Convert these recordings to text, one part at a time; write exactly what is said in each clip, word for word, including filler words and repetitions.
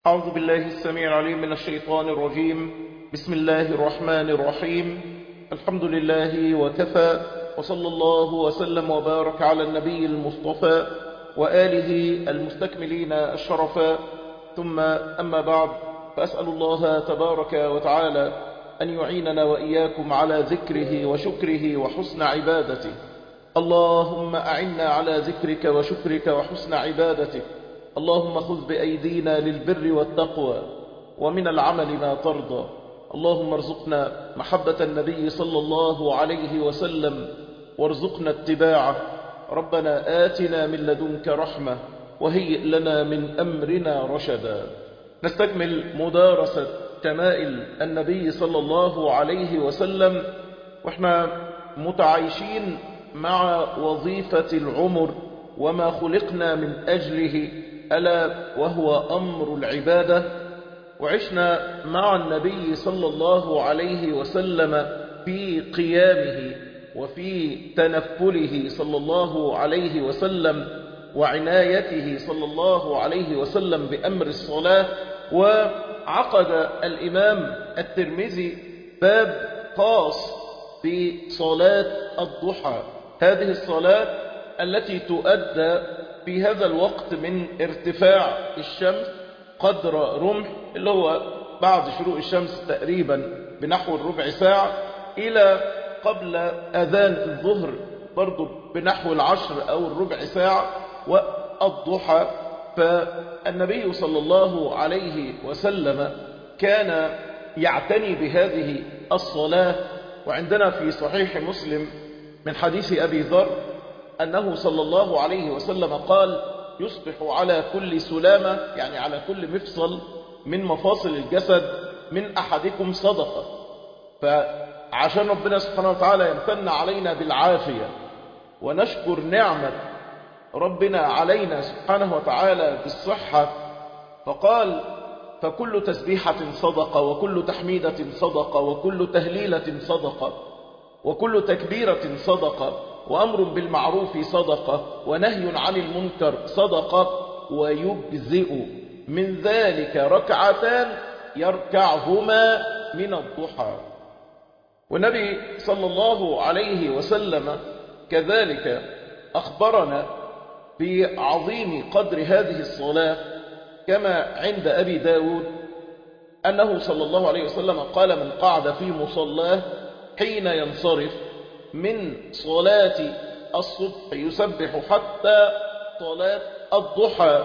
أعوذ بالله السميع العليم من الشيطان الرجيم. بسم الله الرحمن الرحيم. الحمد لله وكفى، وصلى الله وسلم وبارك على النبي المصطفى وآله المستكملين الشرفا، ثم أما بعد، فأسأل الله تبارك وتعالى أن يعيننا وإياكم على ذكره وشكره وحسن عبادته. اللهم أعنا على ذكرك وشكرك وحسن عبادتك. اللهم خذ بأيدينا للبر والتقوى ومن العمل ما ترضى. اللهم ارزقنا محبة النبي صلى الله عليه وسلم وارزقنا اتباعه. ربنا آتنا من لدنك رحمة وهيئ لنا من أمرنا رشدا. نستكمل مدارسة شمائل النبي صلى الله عليه وسلم، واحنا متعايشين مع وظيفة العمر وما خلقنا من أجله، ألا وهو أمر العبادة. وعشنا مع النبي صلى الله عليه وسلم في قيامه وفي تنفله صلى الله عليه وسلم وعنايته صلى الله عليه وسلم بأمر الصلاة. وعقد الإمام الترمذي باب خاص بصلاة الضحى، هذه الصلاة التي تؤدى في هذا الوقت من ارتفاع الشمس قدر رمح، اللي هو بعد شروق الشمس تقريبا بنحو الربع ساعة، إلى قبل أذان الظهر برضو بنحو العشر أو الربع ساعة، والضحى. فالنبي صلى الله عليه وسلم كان يعتني بهذه الصلاة. وعندنا في صحيح مسلم من حديث أبي ذر أنه صلى الله عليه وسلم قال: يصبح على كل سلامة، يعني على كل مفصل من مفاصل الجسد، من أحدكم صدقة. فعشان ربنا سبحانه وتعالى يمتن علينا بالعافية ونشكر نعمة ربنا علينا سبحانه وتعالى بالصحة، فقال: فكل تسبيحة صدقة، وكل تحميدة صدقة، وكل تهليلة صدقة، وكل تكبيرة صدقة، وأمر بالمعروف صدقة، ونهي عن المنكر صدقة، ويجزئ من ذلك ركعتان يركعهما من الضحى. والنبي صلى الله عليه وسلم كذلك أخبرنا بعظيم قدر هذه الصلاة، كما عند أبي داود أنه صلى الله عليه وسلم قال: من قعد في مصلاه حين ينصرف من صلاة الصبح يسبح حتى صلاة الضحى،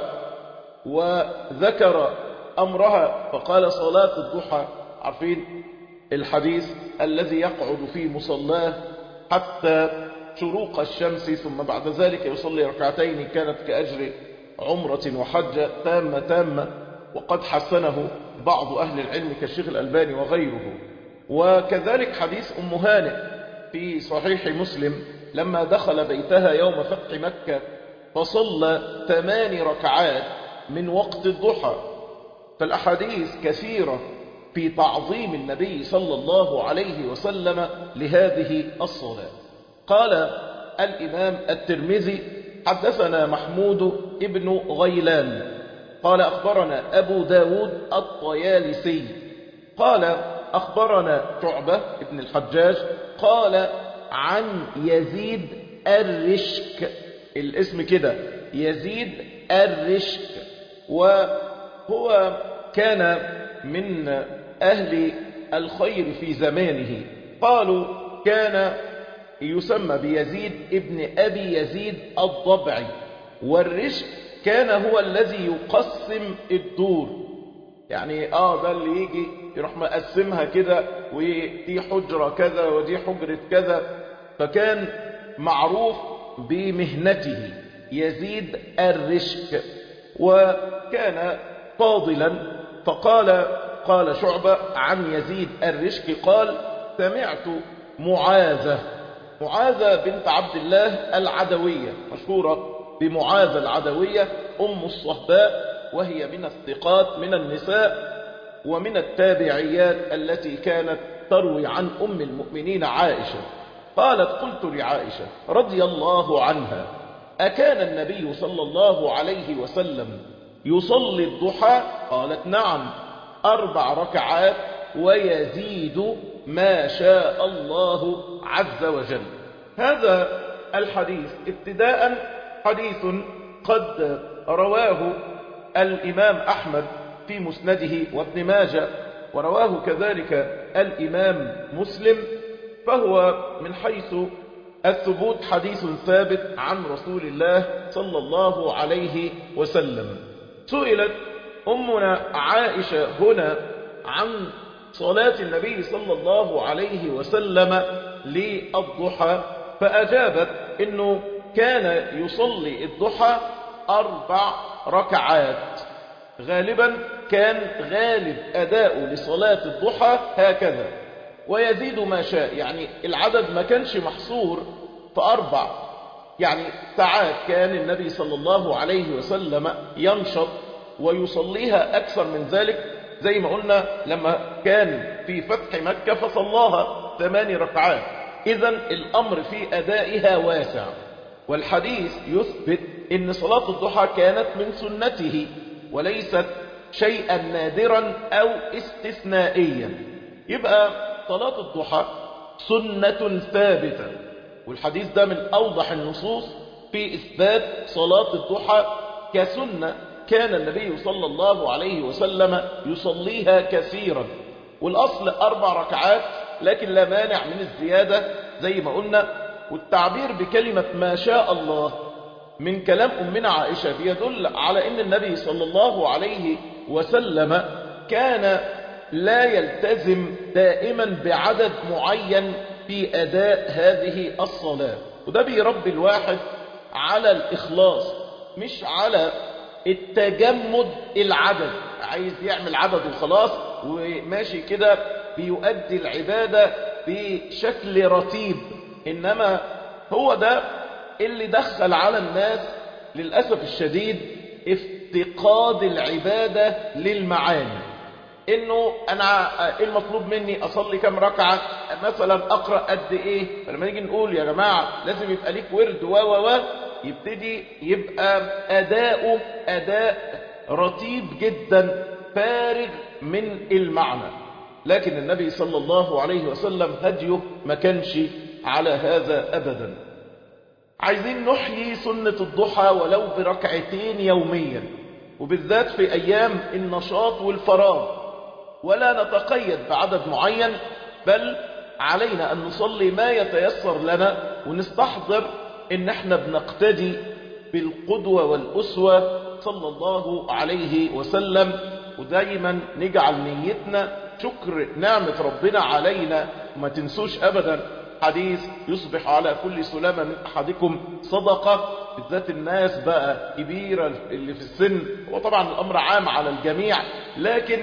وذكر أمرها فقال: صلاة الضحى، عارفين الحديث الذي يقعد في مصلاه حتى شروق الشمس، ثم بعد ذلك يصلي ركعتين كانت كأجر عمرة وحجة تامة تامة، وقد حسنه بعض أهل العلم كالشيخ الألباني وغيره. وكذلك حديث أم هانئ في صحيح مسلم لما دخل بيتها يوم فتح مكة فصلى ثمان ركعات من وقت الضحى. فالأحاديث كثيرة في تعظيم النبي صلى الله عليه وسلم لهذه الصلاة. قال الإمام الترمذي: حدثنا محمود ابن غيلان قال أخبرنا أبو داود الطيالسي قال أخبرنا شعبة ابن الحجاج قال عن يزيد الرشك، الاسم كده يزيد الرشك، وهو كان من أهل الخير في زمانه. قالوا كان يسمى بيزيد ابن أبي يزيد الضبعي، والرشك كان هو الذي يقسم الدور، يعني آه ده اللي يجي يروح مقسمها كده، ودي حجرة كذا ودي حجرة كذا. فكان معروف بمهنته يزيد الرشك، وكان فاضلا. فقال قال شعبة عن يزيد الرشك قال: سمعت معاذة معاذة بنت عبد الله العدوية، مشهورة بمعاذة العدوية أم الصهباء، وهي من الثقات من النساء ومن التابعيات التي كانت تروي عن أم المؤمنين عائشة. قالت: قلت لعائشة رضي الله عنها: أكان النبي صلى الله عليه وسلم يصلي الضحى؟ قالت نعم، أربع ركعات ويزيد ما شاء الله عز وجل. هذا الحديث ابتداء حديث قد رواه الإمام أحمد في مسنده وابن ماجه، ورواه كذلك الإمام مسلم، فهو من حيث الثبوت حديث ثابت عن رسول الله صلى الله عليه وسلم. سئلت أمنا عائشة هنا عن صلاة النبي صلى الله عليه وسلم للضحى، فأجابت إنه كان يصلي الضحى أربع ركعات، غالبا كان غالب أداء لصلاة الضحى هكذا، ويزيد ما شاء، يعني العدد ما كانش محصور في أربع، يعني ساعات كان النبي صلى الله عليه وسلم ينشط ويصليها أكثر من ذلك، زي ما قلنا لما كان في فتح مكة فصلاها ثماني ركعات. إذن الأمر في أدائها واسع، والحديث يثبت أن صلاة الضحى كانت من سنته وليست شيئا نادرا أو استثنائيا. يبقى صلاة الضحى سنة ثابتة، والحديث ده من أوضح النصوص في إثبات صلاة الضحى كسنة كان النبي صلى الله عليه وسلم يصليها كثيرا، والأصل أربع ركعات، لكن لا مانع من الزيادة زي ما قلنا. والتعبير بكلمة ما شاء الله من كلام أمنا عائشة بيدل على أن النبي صلى الله عليه وسلم كان لا يلتزم دائما بعدد معين في أداء هذه الصلاة، وده بيربي الواحد على الإخلاص مش على التجمد العدد، عايز يعمل عدد وخلاص وماشي كده بيؤدي العبادة بشكل رتيب. إنما هو ده اللي دخل على الناس للأسف الشديد افتقاد العبادة للمعاني، إنه أنا المطلوب مني أصلي كم ركعة، مثلا أقرأ قد إيه، فلما نيجي نقول يا جماعة لازم يبقى ليك ورد و و و يبتدي يبقى أداؤه أداء رتيب جدا فارغ من المعنى. لكن النبي صلى الله عليه وسلم هديه ما كانش على هذا أبدا. عايزين نحيي سنة الضحى ولو بركعتين يوميا، وبالذات في أيام النشاط والفراغ، ولا نتقيد بعدد معين، بل علينا أن نصلي ما يتيسر لنا، ونستحضر إن احنا بنقتدي بالقدوة والأسوة صلى الله عليه وسلم، ودايما نجعل نيتنا شكر نعمة ربنا علينا. وما تنسوش أبدا حديث يصبح على كل سلامة من أحدكم صدقة، بالذات الناس بقى كبيرة اللي في السن، وطبعا الأمر عام على الجميع، لكن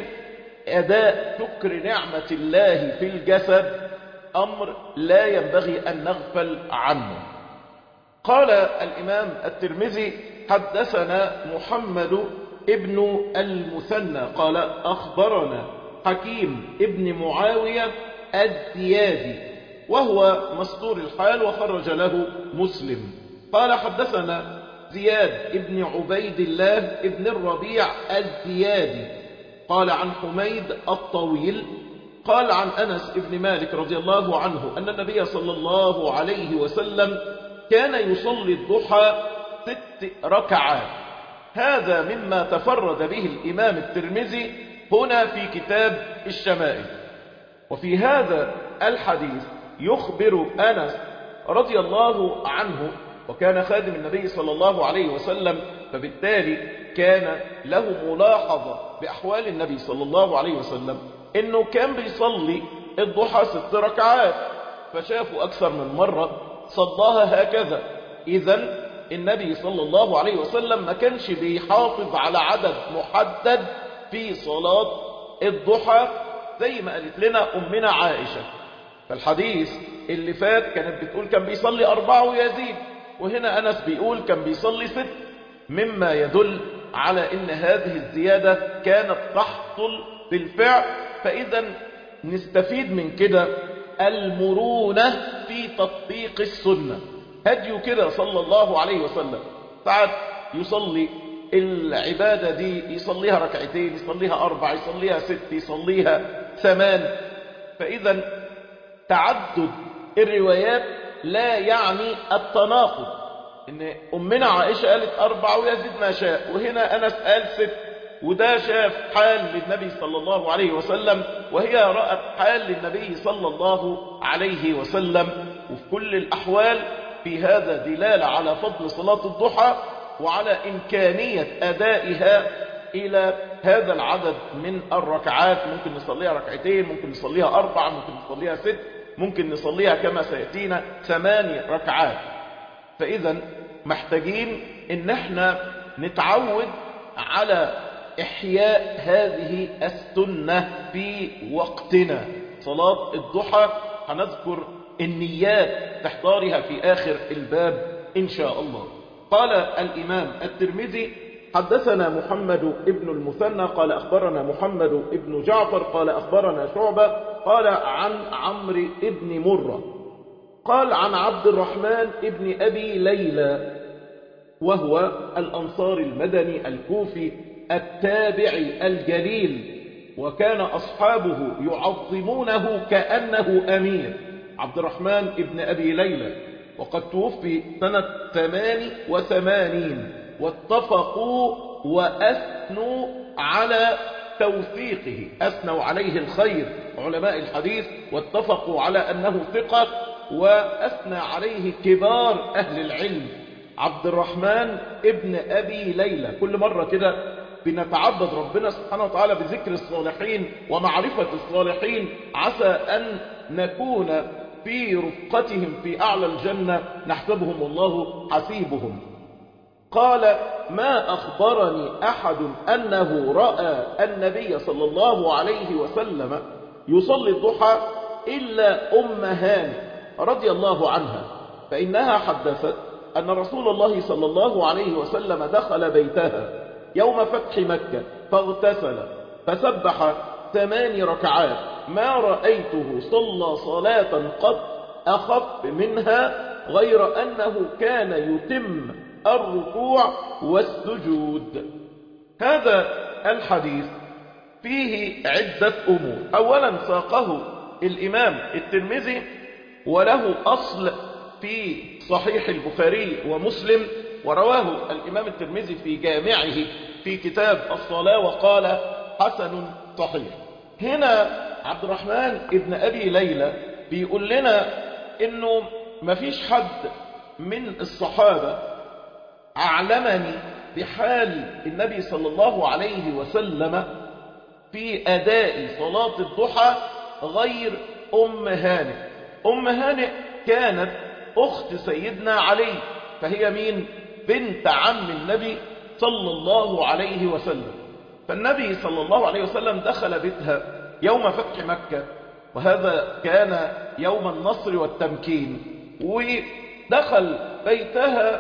أداء شكر نعمة الله في الجسد أمر لا ينبغي أن نغفل عنه. قال الإمام الترمذي حدثنا محمد ابن المثنى قال أخبرنا حكيم ابن معاوية الزيادي، وهو مستور الحال وخرج له مسلم. قال حدثنا زياد ابن عبيد الله ابن الربيع الزيادي قال عن حميد الطويل قال عن أنس ابن مالك رضي الله عنه أن النبي صلى الله عليه وسلم كان يصلي الضحى ست ركعات. هذا مما تفرد به الإمام الترمذي هنا في كتاب الشمائل. وفي هذا الحديث يخبر أنس رضي الله عنه، وكان خادم النبي صلى الله عليه وسلم، فبالتالي كان له ملاحظة بأحوال النبي صلى الله عليه وسلم، إنه كان بيصلي الضحى ست ركعات، فشافوا أكثر من مرة صلاها هكذا. إذن النبي صلى الله عليه وسلم ما كانش بيحافظ على عدد محدد في صلاة الضحى زي ما قالت لنا أمنا عائشة. فالحديث اللي فات كانت بتقول كان بيصلي أربعة ويزيد، وهنا أنس بيقول كان بيصلي ست، مما يدل على أن هذه الزيادة كانت تحصل بالفعل. فإذا نستفيد من كده المرونة في تطبيق السنة، هديه كده صلى الله عليه وسلم. ساعات يصلي العبادة دي يصليها ركعتين، يصليها أربع، يصليها ست، يصليها ثمان. فإذا تعدد الروايات لا يعني التناقض، إن أمنا عائشة قالت أربع ويزيد ما شاء، وهنا أنس قال ست، وده شاف حال للنبي صلى الله عليه وسلم وهي رأت حال للنبي صلى الله عليه وسلم. وفي كل الأحوال في هذا دلالة على فضل صلاة الضحى وعلى إمكانية أدائها إلى هذا العدد من الركعات. ممكن نصليها ركعتين، ممكن نصليها أربع، ممكن نصليها ست، ممكن نصليها كما سيأتينا ثماني ركعات. فإذا محتاجين إن احنا نتعود على إحياء هذه السنة في وقتنا. صلاة الضحى هنذكر النيات تحضارها في آخر الباب إن شاء الله. قال الإمام الترمذي حدثنا محمد ابن المثنى قال أخبرنا محمد ابن جعفر قال أخبرنا شعبة قال عن عمرو ابن مرة قال عن عبد الرحمن ابن أبي ليلى وهو الأنصار المدني الكوفي التابعي الجليل، وكان أصحابه يعظمونه كأنه أمير. عبد الرحمن ابن أبي ليلى وقد توفي سنة ثمان وثمانين، واتفقوا وأثنوا على توثيقه، أثنوا عليه الخير علماء الحديث، واتفقوا على أنه ثقة، وأثنى عليه كبار أهل العلم. عبد الرحمن ابن أبي ليلى. كل مرة كده بنتعبد ربنا سبحانه وتعالى بذكر الصالحين ومعرفة الصالحين، عسى أن نكون في رفقتهم في أعلى الجنة، نحسبهم والله حسيبهم. قال ما أخبرني أحد أنه رأى النبي صلى الله عليه وسلم يصلي الضحى إلا أم هانئ رضي الله عنها، فإنها حدثت أن رسول الله صلى الله عليه وسلم دخل بيتها يوم فتح مكة فاغتسل فسبح ثمان ركعات، ما رأيته صلى صلاة قد أخف منها غير أنه كان يتم الركوع والسجود. هذا الحديث فيه عدة أمور. أولا ساقه الإمام الترمذي وله أصل في صحيح البخاري ومسلم، ورواه الإمام الترمذي في جامعه في كتاب الصلاة وقال حسن صحيح. هنا عبد الرحمن ابن أبي ليلى بيقول لنا إنه مفيش حد من الصحابة أعلمني بحال النبي صلى الله عليه وسلم في أداء صلاة الضحى غير أم هانئ. أم هانئ كانت أخت سيدنا علي، فهي مين؟ بنت عم النبي صلى الله عليه وسلم. فالنبي صلى الله عليه وسلم دخل بيتها يوم فتح مكة، وهذا كان يوم النصر والتمكين، ودخل بيتها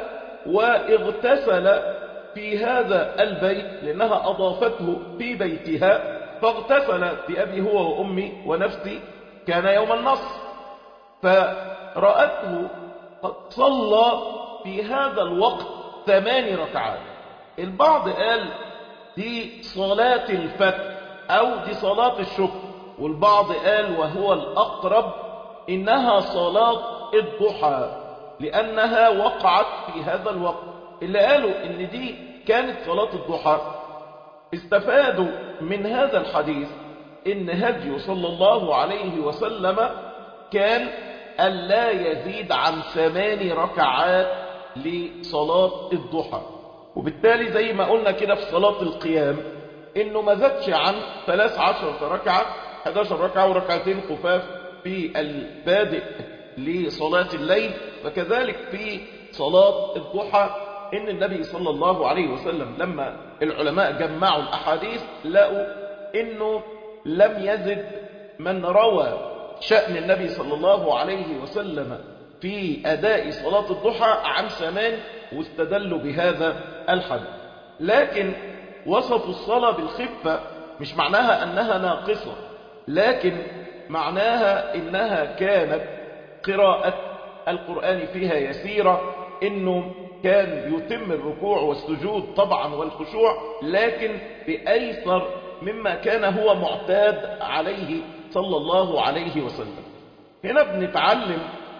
واغتسل في هذا البيت لأنها أضافته في بيتها، فاغتسل بأبي هو وأمي ونفسي، كان يوم النصر، فرأته قد صلى في هذا الوقت ثمان ركعات. البعض قال دي صلاة الفتح أو دي صلاة الشكر، والبعض قال وهو الأقرب إنها صلاة الضحى لأنها وقعت في هذا الوقت. اللي قالوا إن دي كانت صلاة الضحى استفادوا من هذا الحديث إن هديه صلى الله عليه وسلم كان ألا يزيد عن ثمان ركعات لصلاة الضحى، وبالتالي زي ما قلنا كده في صلاة القيام إنه ما زادش عن ثلاث عشرة ركعة، إحدى عشرة ركعة وركعتين خفاف في البادئ لصلاة الليل. وكذلك في صلاة الضحى إن النبي صلى الله عليه وسلم لما العلماء جمعوا الأحاديث لقوا إنه لم يزد من روى شأن النبي صلى الله عليه وسلم في أداء صلاة الضحى عن ثمان، واستدلوا بهذا الحديث. لكن وصفوا الصلاة بالخفة مش معناها أنها ناقصة، لكن معناها إنها كانت قراءة القرآن فيها يسيرة، إنه كان يتم الركوع والسجود طبعا والخشوع، لكن بأيسر مما كان هو معتاد عليه صلى الله عليه وسلم. هنا بنتعلم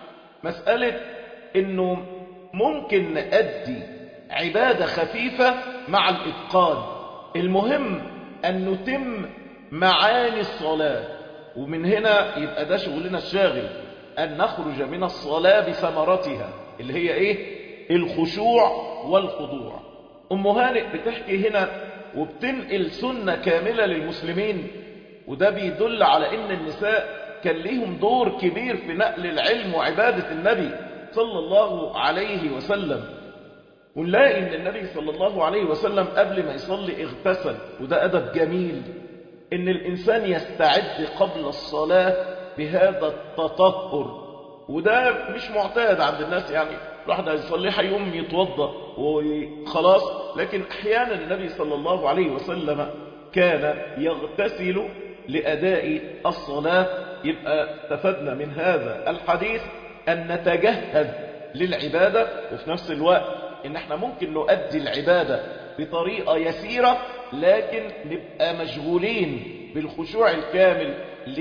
مسألة انه ممكن نأدي عبادة خفيفة مع الإتقان. المهم أن نتم معاني الصلاة، ومن هنا يبقى ده شغلنا الشاغل، أن نخرج من الصلاة بثمرتها اللي هي إيه؟ الخشوع والخضوع. أم هانئ بتحكي هنا وبتنقل سنة كاملة للمسلمين، وده بيدل على أن النساء كان ليهم دور كبير في نقل العلم وعبادة النبي صلى الله عليه وسلم. ونلاقي ان النبي صلى الله عليه وسلم قبل ما يصلي اغتسل، وده أدب جميل ان الإنسان يستعد قبل الصلاة بهذا التطهر، وده مش معتاد عند الناس. يعني الواحد هيصلي هيقوم يتوضا وخلاص، لكن احيانا النبي صلى الله عليه وسلم كان يغتسل لأداء الصلاة. يبقى استفدنا من هذا الحديث أن نتجهز للعبادة، وفي نفس الوقت إن احنا ممكن نؤدي العبادة بطريقة يسيرة، لكن نبقى مشغولين بالخشوع الكامل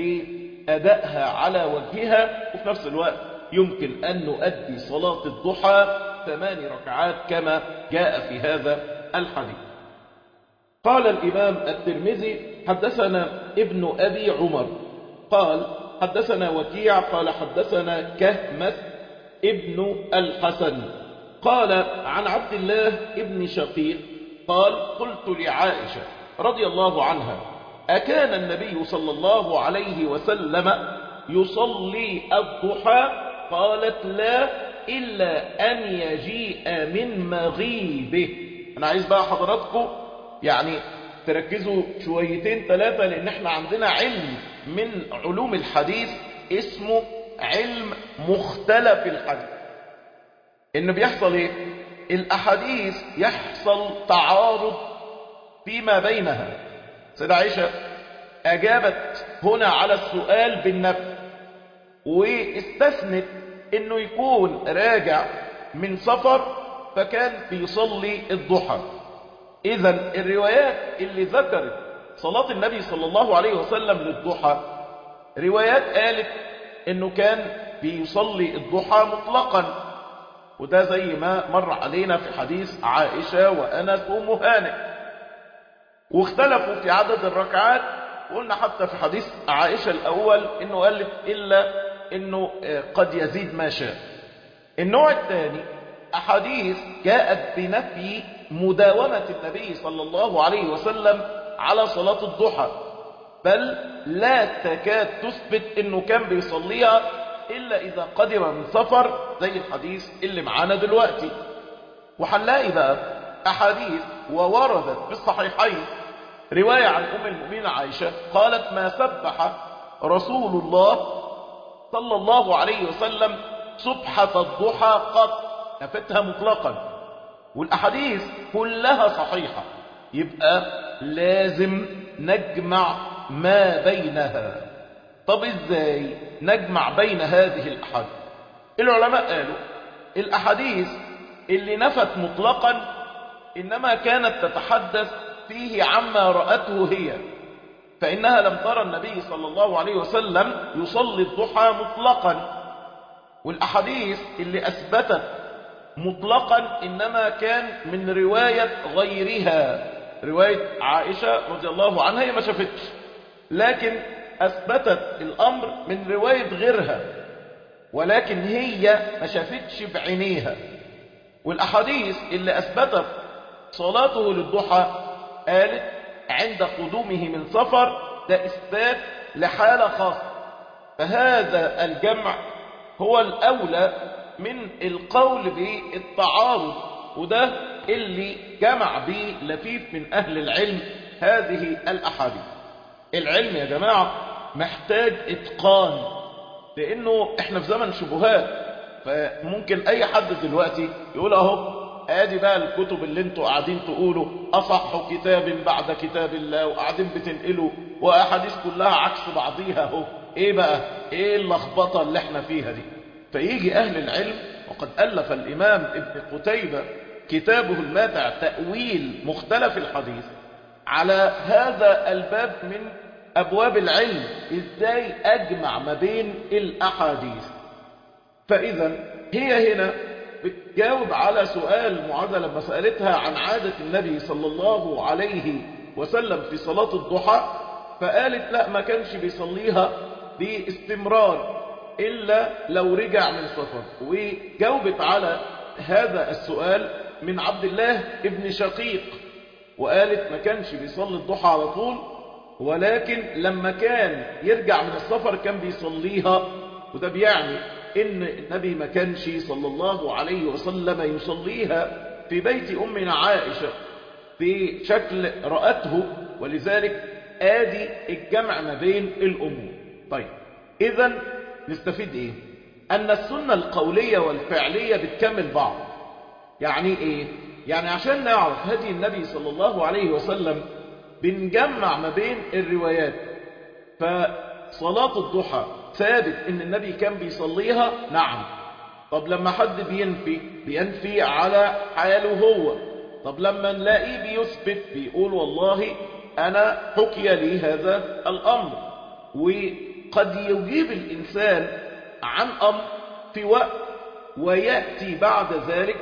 لأدائها على وجهها. وفي نفس الوقت يمكن أن نؤدي صلاة الضحى ثمان ركعات كما جاء في هذا الحديث. قال الإمام الترمذي حدثنا ابن أبي عمر قال حدثنا وكيع قال حدثنا كهمس ابن الحسن قال عن عبد الله ابن شقيق قال قلت لعائشة رضي الله عنها أكان النبي صلى الله عليه وسلم يصلي الضحى؟ قالت لا إلا أن يجيء من مغيبه. أنا عايز بقى حضراتكم يعني تركزوا شويتين ثلاثة، لأن احنا عندنا علم من علوم الحديث اسمه علم مختلف الحديث. إنه بيحصل إيه؟ الأحاديث يحصل تعارض فيما بينها. سيدة عائشة أجابت هنا على السؤال بالنفي، واستثنت إنه يكون راجع من سفر فكان بيصلي الضحى. إذن الروايات اللي ذكرت صلاة النبي صلى الله عليه وسلم للضحى روايات قالت إنه كان بيصلي الضحى مطلقا، وده زي ما مر علينا في حديث عائشة وأنس ومهانئ. واختلفوا في عدد الركعات، وقلنا حتى في حديث عائشة الأول إنه قالت إلا إنه قد يزيد ما شاء. النوع الثاني أحاديث جاءت بنفي مداومة النبي صلى الله عليه وسلم على صلاة الضحى، بل لا تكاد تثبت إنه كان بيصليها إلا إذا قدم من سفر زي الحديث اللي معانا دلوقتي. وحنلاقي بقى أحاديث ووردت في الصحيحين رواية عن أم المؤمنين عائشة قالت ما سبح رسول الله صلى الله عليه وسلم سبحة الضحى قط، نفتها مطلقا. والأحاديث كلها صحيحة، يبقى لازم نجمع ما بينها. طب ازاي نجمع بين هذه الأحاديث؟ العلماء قالوا الأحاديث اللي نفت مطلقا إنما كانت تتحدث فيه عما رأته هي، فإنها لم ترى النبي صلى الله عليه وسلم يصلي الضحى مطلقا. والأحاديث اللي أثبتت مطلقا إنما كان من رواية غيرها، رواية عائشة رضي الله عنها هي ما شافتش، لكن أثبتت الأمر من رواية غيرها، ولكن هي ما شافتش بعينيها. والأحاديث اللي أثبتت صلاته للضحى قالت عند قدومه من سفر، ده إثبات لحالة خاصة. فهذا الجمع هو الأولى من القول بالتعارض، وده اللي جمع به لفيف من أهل العلم هذه الأحاديث. العلم يا جماعة محتاج إتقان، لأنه إحنا في زمن شبهات، فممكن أي حد دلوقتي يقول أهو ادي بقى الكتب اللي انتوا قاعدين تقولوا اصح كتاب بعد كتاب الله، وقاعدين بتنقلوا واحاديث كلها عكس بعضيها اهو. ايه بقى ايه اللخبطه اللي احنا فيها دي؟ فيجي اهل العلم، وقد الف الامام ابن قتيبة كتابه الماتع تأويل مختلف الحديث على هذا الباب من أبواب العلم، إزاي أجمع ما بين الأحاديث. فإذا هي هنا بتجاوب على سؤال معاذ لما سألتها عن عادة النبي صلى الله عليه وسلم في صلاة الضحى، فقالت لا، ما كانش بيصليها باستمرار إلا لو رجع من سفر. وجاوبت على هذا السؤال من عبد الله ابن شقيق، وقالت ما كانش بيصلي الضحى على طول، ولكن لما كان يرجع من السفر كان بيصليها. وده بيعني إن النبي ما كانش صلى الله عليه وسلم يصليها في بيت أمنا عائشة في شكل رأته، ولذلك آدي الجمع ما بين الأمور. طيب، إذن نستفيد إيه؟ أن السنة القولية والفعلية بتكمل بعض. يعني إيه؟ يعني عشان نعرف هدي النبي صلى الله عليه وسلم بنجمع ما بين الروايات. فصلاة الضحى ثابت إن النبي كان بيصليها، نعم. طب لما حد بينفي بينفي على حاله هو. طب لما نلاقيه بيثبت بيقول والله أنا حكي لي هذا الأمر. وقد يجيب الإنسان عن أمر في وقت ويأتي بعد ذلك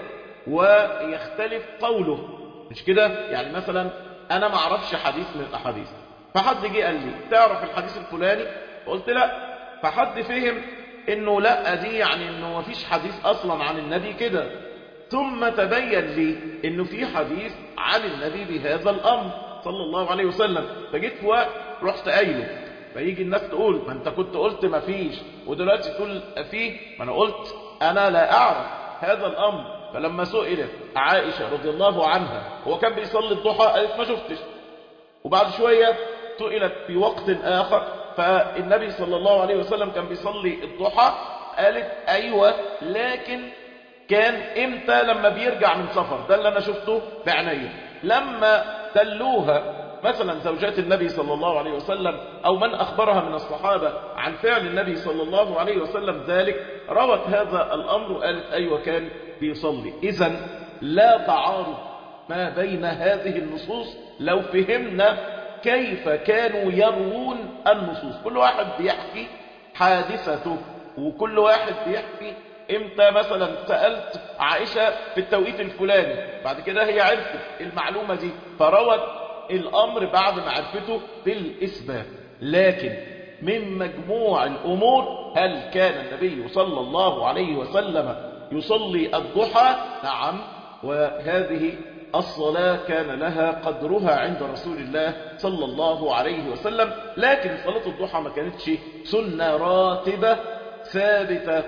ويختلف قوله، مش كده؟ يعني مثلا أنا ما أعرفش حديث من الأحاديث، فحد جه قال لي تعرف الحديث الفلاني؟ قلت لا. فحد فهم إنه لا، دي يعني إنه ما فيش حديث أصلا عن النبي كده. ثم تبين لي إنه في حديث عن النبي بهذا الأمر صلى الله عليه وسلم، فجيت في وقت رحت قايله. فيجي الناس تقول ما أنت كنت قلت ما فيش، ودلوقتي تقول فيه. ما أنا قلت أنا لا أعرف هذا الأمر. فلما سئلت عائشة رضي الله عنها هو كان بيصلي الضحى، قالت ما شفتش. وبعد شوية سئلت في وقت آخر فالنبي صلى الله عليه وسلم كان بيصلي الضحى، قالت أيوة، لكن كان إمتى؟ لما بيرجع من سفر، ده اللي أنا شفته بعناية. لما دلوها مثلا زوجات النبي صلى الله عليه وسلم أو من أخبرها من الصحابة عن فعل النبي صلى الله عليه وسلم ذلك، روت هذا الأمر وقالت أيوة كان بيصلي. إذن لا تعارض ما بين هذه النصوص لو فهمنا كيف كانوا يروون النصوص. كل واحد بيحكي حادثته، وكل واحد بيحكي امتى مثلا سألت عائشة في التوقيت الفلاني، بعد كده هي عرفت المعلومة دي فروت الأمر بعد ما عرفته بالإثبات. لكن من مجموع الأمور، هل كان النبي صلى الله عليه وسلم يصلي الضحى؟ نعم. وهذه الصلاة كان لها قدرها عند رسول الله صلى الله عليه وسلم. لكن صلاة الضحى ما كانتش سنة راتبة ثابتة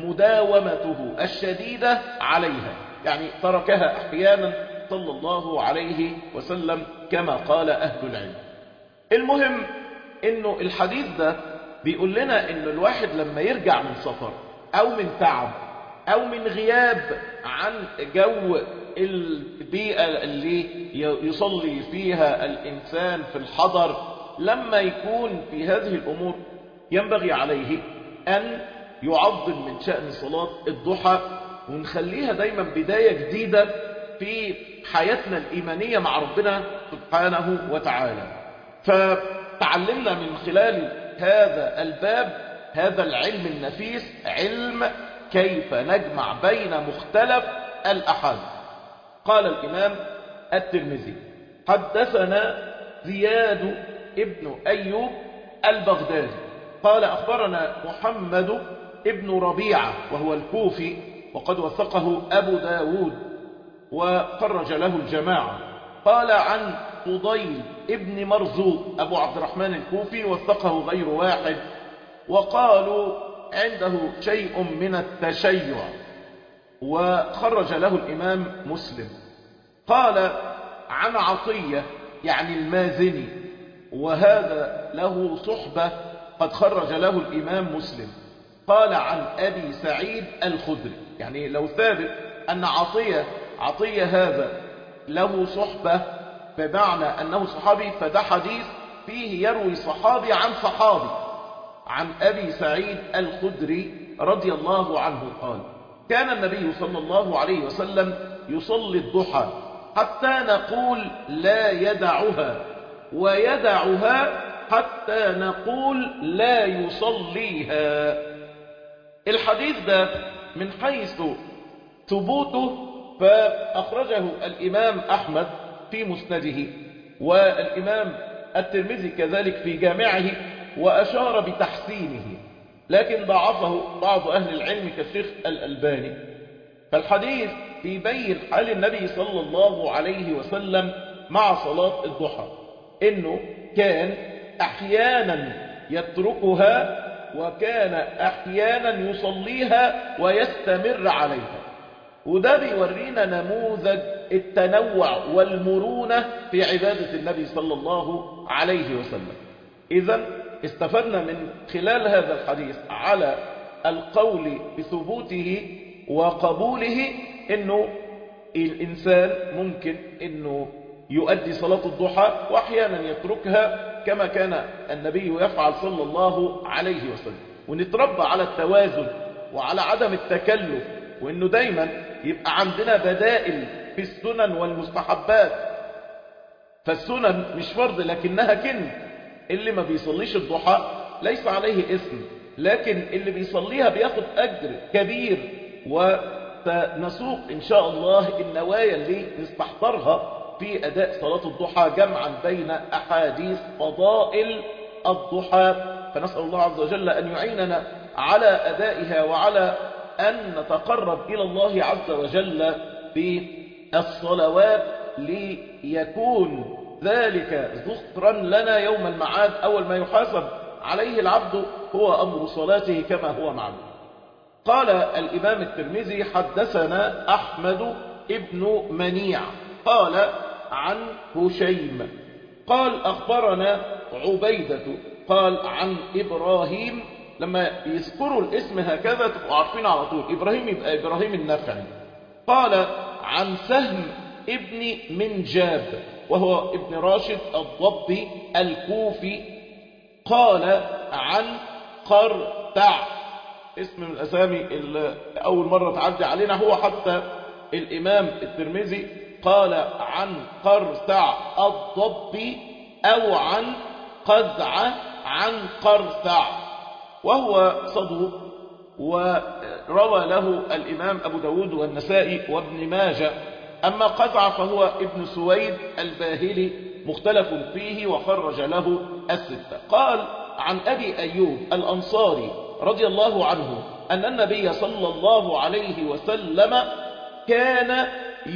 مداومته الشديدة عليها، يعني تركها أحيانا صلى الله عليه وسلم كما قال أهل العلم. المهم إنه الحديث ده بيقول لنا إنه الواحد لما يرجع من سفر أو من تعب أو من غياب عن جو البيئة اللي يصلي فيها الإنسان في الحضر، لما يكون في هذه الأمور ينبغي عليه أن يعظم من شأن صلاة الضحى، ونخليها دايما بداية جديدة في حياتنا الإيمانية مع ربنا سبحانه وتعالى. فتعلمنا من خلال هذا الباب هذا العلم النفيس، علم كيف نجمع بين مختلف الأحاديث. قال الإمام الترمذي حدثنا زياد ابن أيوب البغدادي قال أخبرنا محمد ابن ربيعة وهو الكوفي، وقد وثقه أبو داود وخرج له الجماعة. قال عن فضيل ابن مرزوق أبو عبد الرحمن الكوفي، وثقه غير واحد، وقالوا عنده شيء من التشيع، وخرج له الإمام مسلم. قال عن عطية يعني المازني، وهذا له صحبة قد خرج له الإمام مسلم. قال عن أبي سعيد الخدري، يعني لو ثابت أن عطية عطية هذا له صحبة بمعنى أنه صحابي، فده حديث فيه يروي صحابي عن صحابي. عن أبي سعيد الخدري رضي الله عنه قال كان النبي صلى الله عليه وسلم يصلي الضحى حتى نقول لا يدعها، ويدعها حتى نقول لا يصليها. الحديث ده من حيث ثبوته فأخرجه الإمام أحمد في مسنده، والإمام الترمذي كذلك في جامعه، وأشار بتحسينه، لكن ضعفه بعض أهل العلم كالشيخ الألباني. فالحديث بيبين حال النبي صلى الله عليه وسلم مع صلاة الضحى، إنه كان أحيانا يتركها وكان أحيانا يصليها ويستمر عليها. وده بيورينا نموذج التنوع والمرونة في عبادة النبي صلى الله عليه وسلم. إذن استفدنا من خلال هذا الحديث على القول بثبوته وقبوله إنه الإنسان ممكن إنه يؤدي صلاة الضحى وأحيانا يتركها كما كان النبي يفعل صلى الله عليه وسلم، ونتربى على التوازن وعلى عدم التكلف، وإنه دايما يبقى عندنا بدائل في السنن والمستحبات. فالسنن مش فرض لكنها كن، اللي ما بيصليش الضحى ليس عليه اسم، لكن اللي بيصليها بياخد أجر كبير. وسنسوق إن شاء الله النوايا اللي نستحضرها في أداء صلاة الضحى جمعا بين أحاديث فضائل الضحى. فنسأل الله عز وجل أن يعيننا على أدائها وعلى أن نتقرب إلى الله عز وجل بالصلوات، ليكون ذلك ذخرا لنا يوم المعاد. أول ما يحاسب عليه العبد هو أمر صلاته كما هو معلوم. قال الإمام الترمذي: حدثنا أحمد ابن منيع قال عن هشيم قال أخبرنا عبيدة قال عن إبراهيم. لما يذكروا الاسم هكذا تبقوا عارفين على طول إبراهيم يبقى إبراهيم النخعي. قال عن سهم ابن منجاب وهو ابن راشد الضبي الكوفي. قال عن قرتع، اسم من الأسامي اللي أول مرة تعدي علينا، هو حتى الإمام الترمذي قال عن قرتع الضبي أو عن قزعة عن قرتع، وهو صدوق، وروى له الإمام أبو داود والنسائي وابن ماجه. أما قزعة فهو ابن سويد الباهلي مختلف فيه وخرج له الستة. قال عن أبي أيوب الأنصاري رضي الله عنه أن النبي صلى الله عليه وسلم كان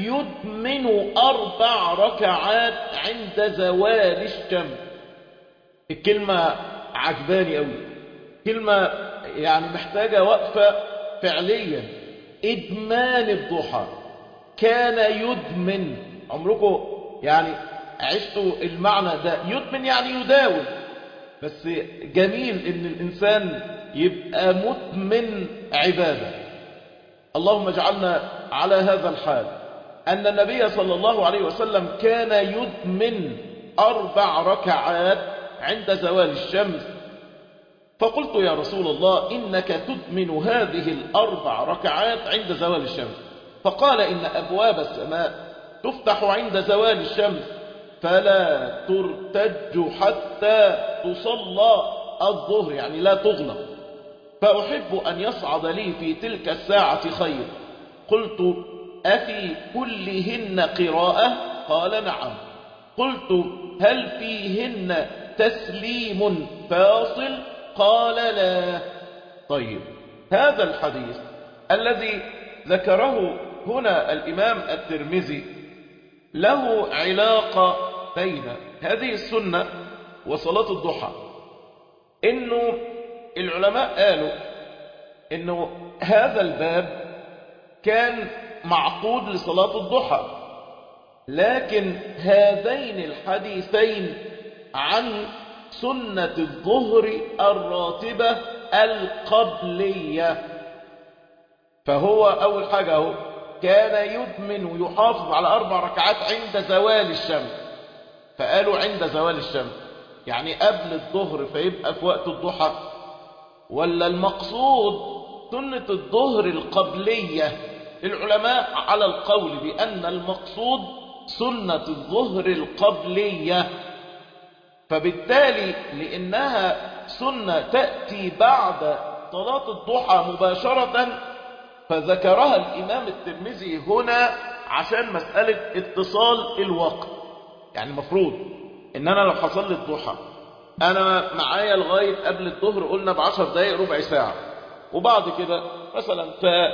يدمن أربع ركعات عند زوال الشمس. الكلمة عجباني أوي، كلمة يعني محتاجة وقفة فعليا. إدمان الضحى، كان يدمن. عمركم يعني عشتوا المعنى ده؟ يدمن يعني يداوم، بس جميل إن الإنسان يبقى مدمن عبادة. اللهم اجعلنا على هذا الحال. أن النبي صلى الله عليه وسلم كان يدمن أربع ركعات عند زوال الشمس. فقلت يا رسول الله إنك تدمن هذه الأربع ركعات عند زوال الشمس. فقال إن أبواب السماء تفتح عند زوال الشمس فلا ترتج حتى تصلى الظهر، يعني لا تغلق، فأحب أن يصعد لي في تلك الساعة خير. قلت أفي كلهن قراءة؟ قال نعم. قلت هل فيهن تسليم فاصل؟ قال لا. طيب، هذا الحديث الذي ذكره هنا الإمام الترمذي له علاقة بين هذه السنة وصلاة الضحى. إنه العلماء قالوا إنه هذا الباب كان معقود لصلاة الضحى، لكن هذين الحديثين عن سنة الظهر الراتبة القبلية. فهو أول حاجة هو كان يدمن ويحافظ على أربع ركعات عند زوال الشمس، فقالوا عند زوال الشمس يعني قبل الظهر، فيبقى في وقت الضحى، ولا المقصود سنة الظهر القبلية العلماء على القول بأن المقصود سنة الظهر القبلية، فبالتالي لأنها سنة تأتي بعد صلاة الضحى مباشرة فذكرها الإمام الترمذي هنا عشان مسألة اتصال الوقت. يعني المفروض إن أنا لو حصل لي الضحى أنا معايا لغاية قبل الظهر قلنا بعشر دقايق ربع ساعة، وبعد كده مثلا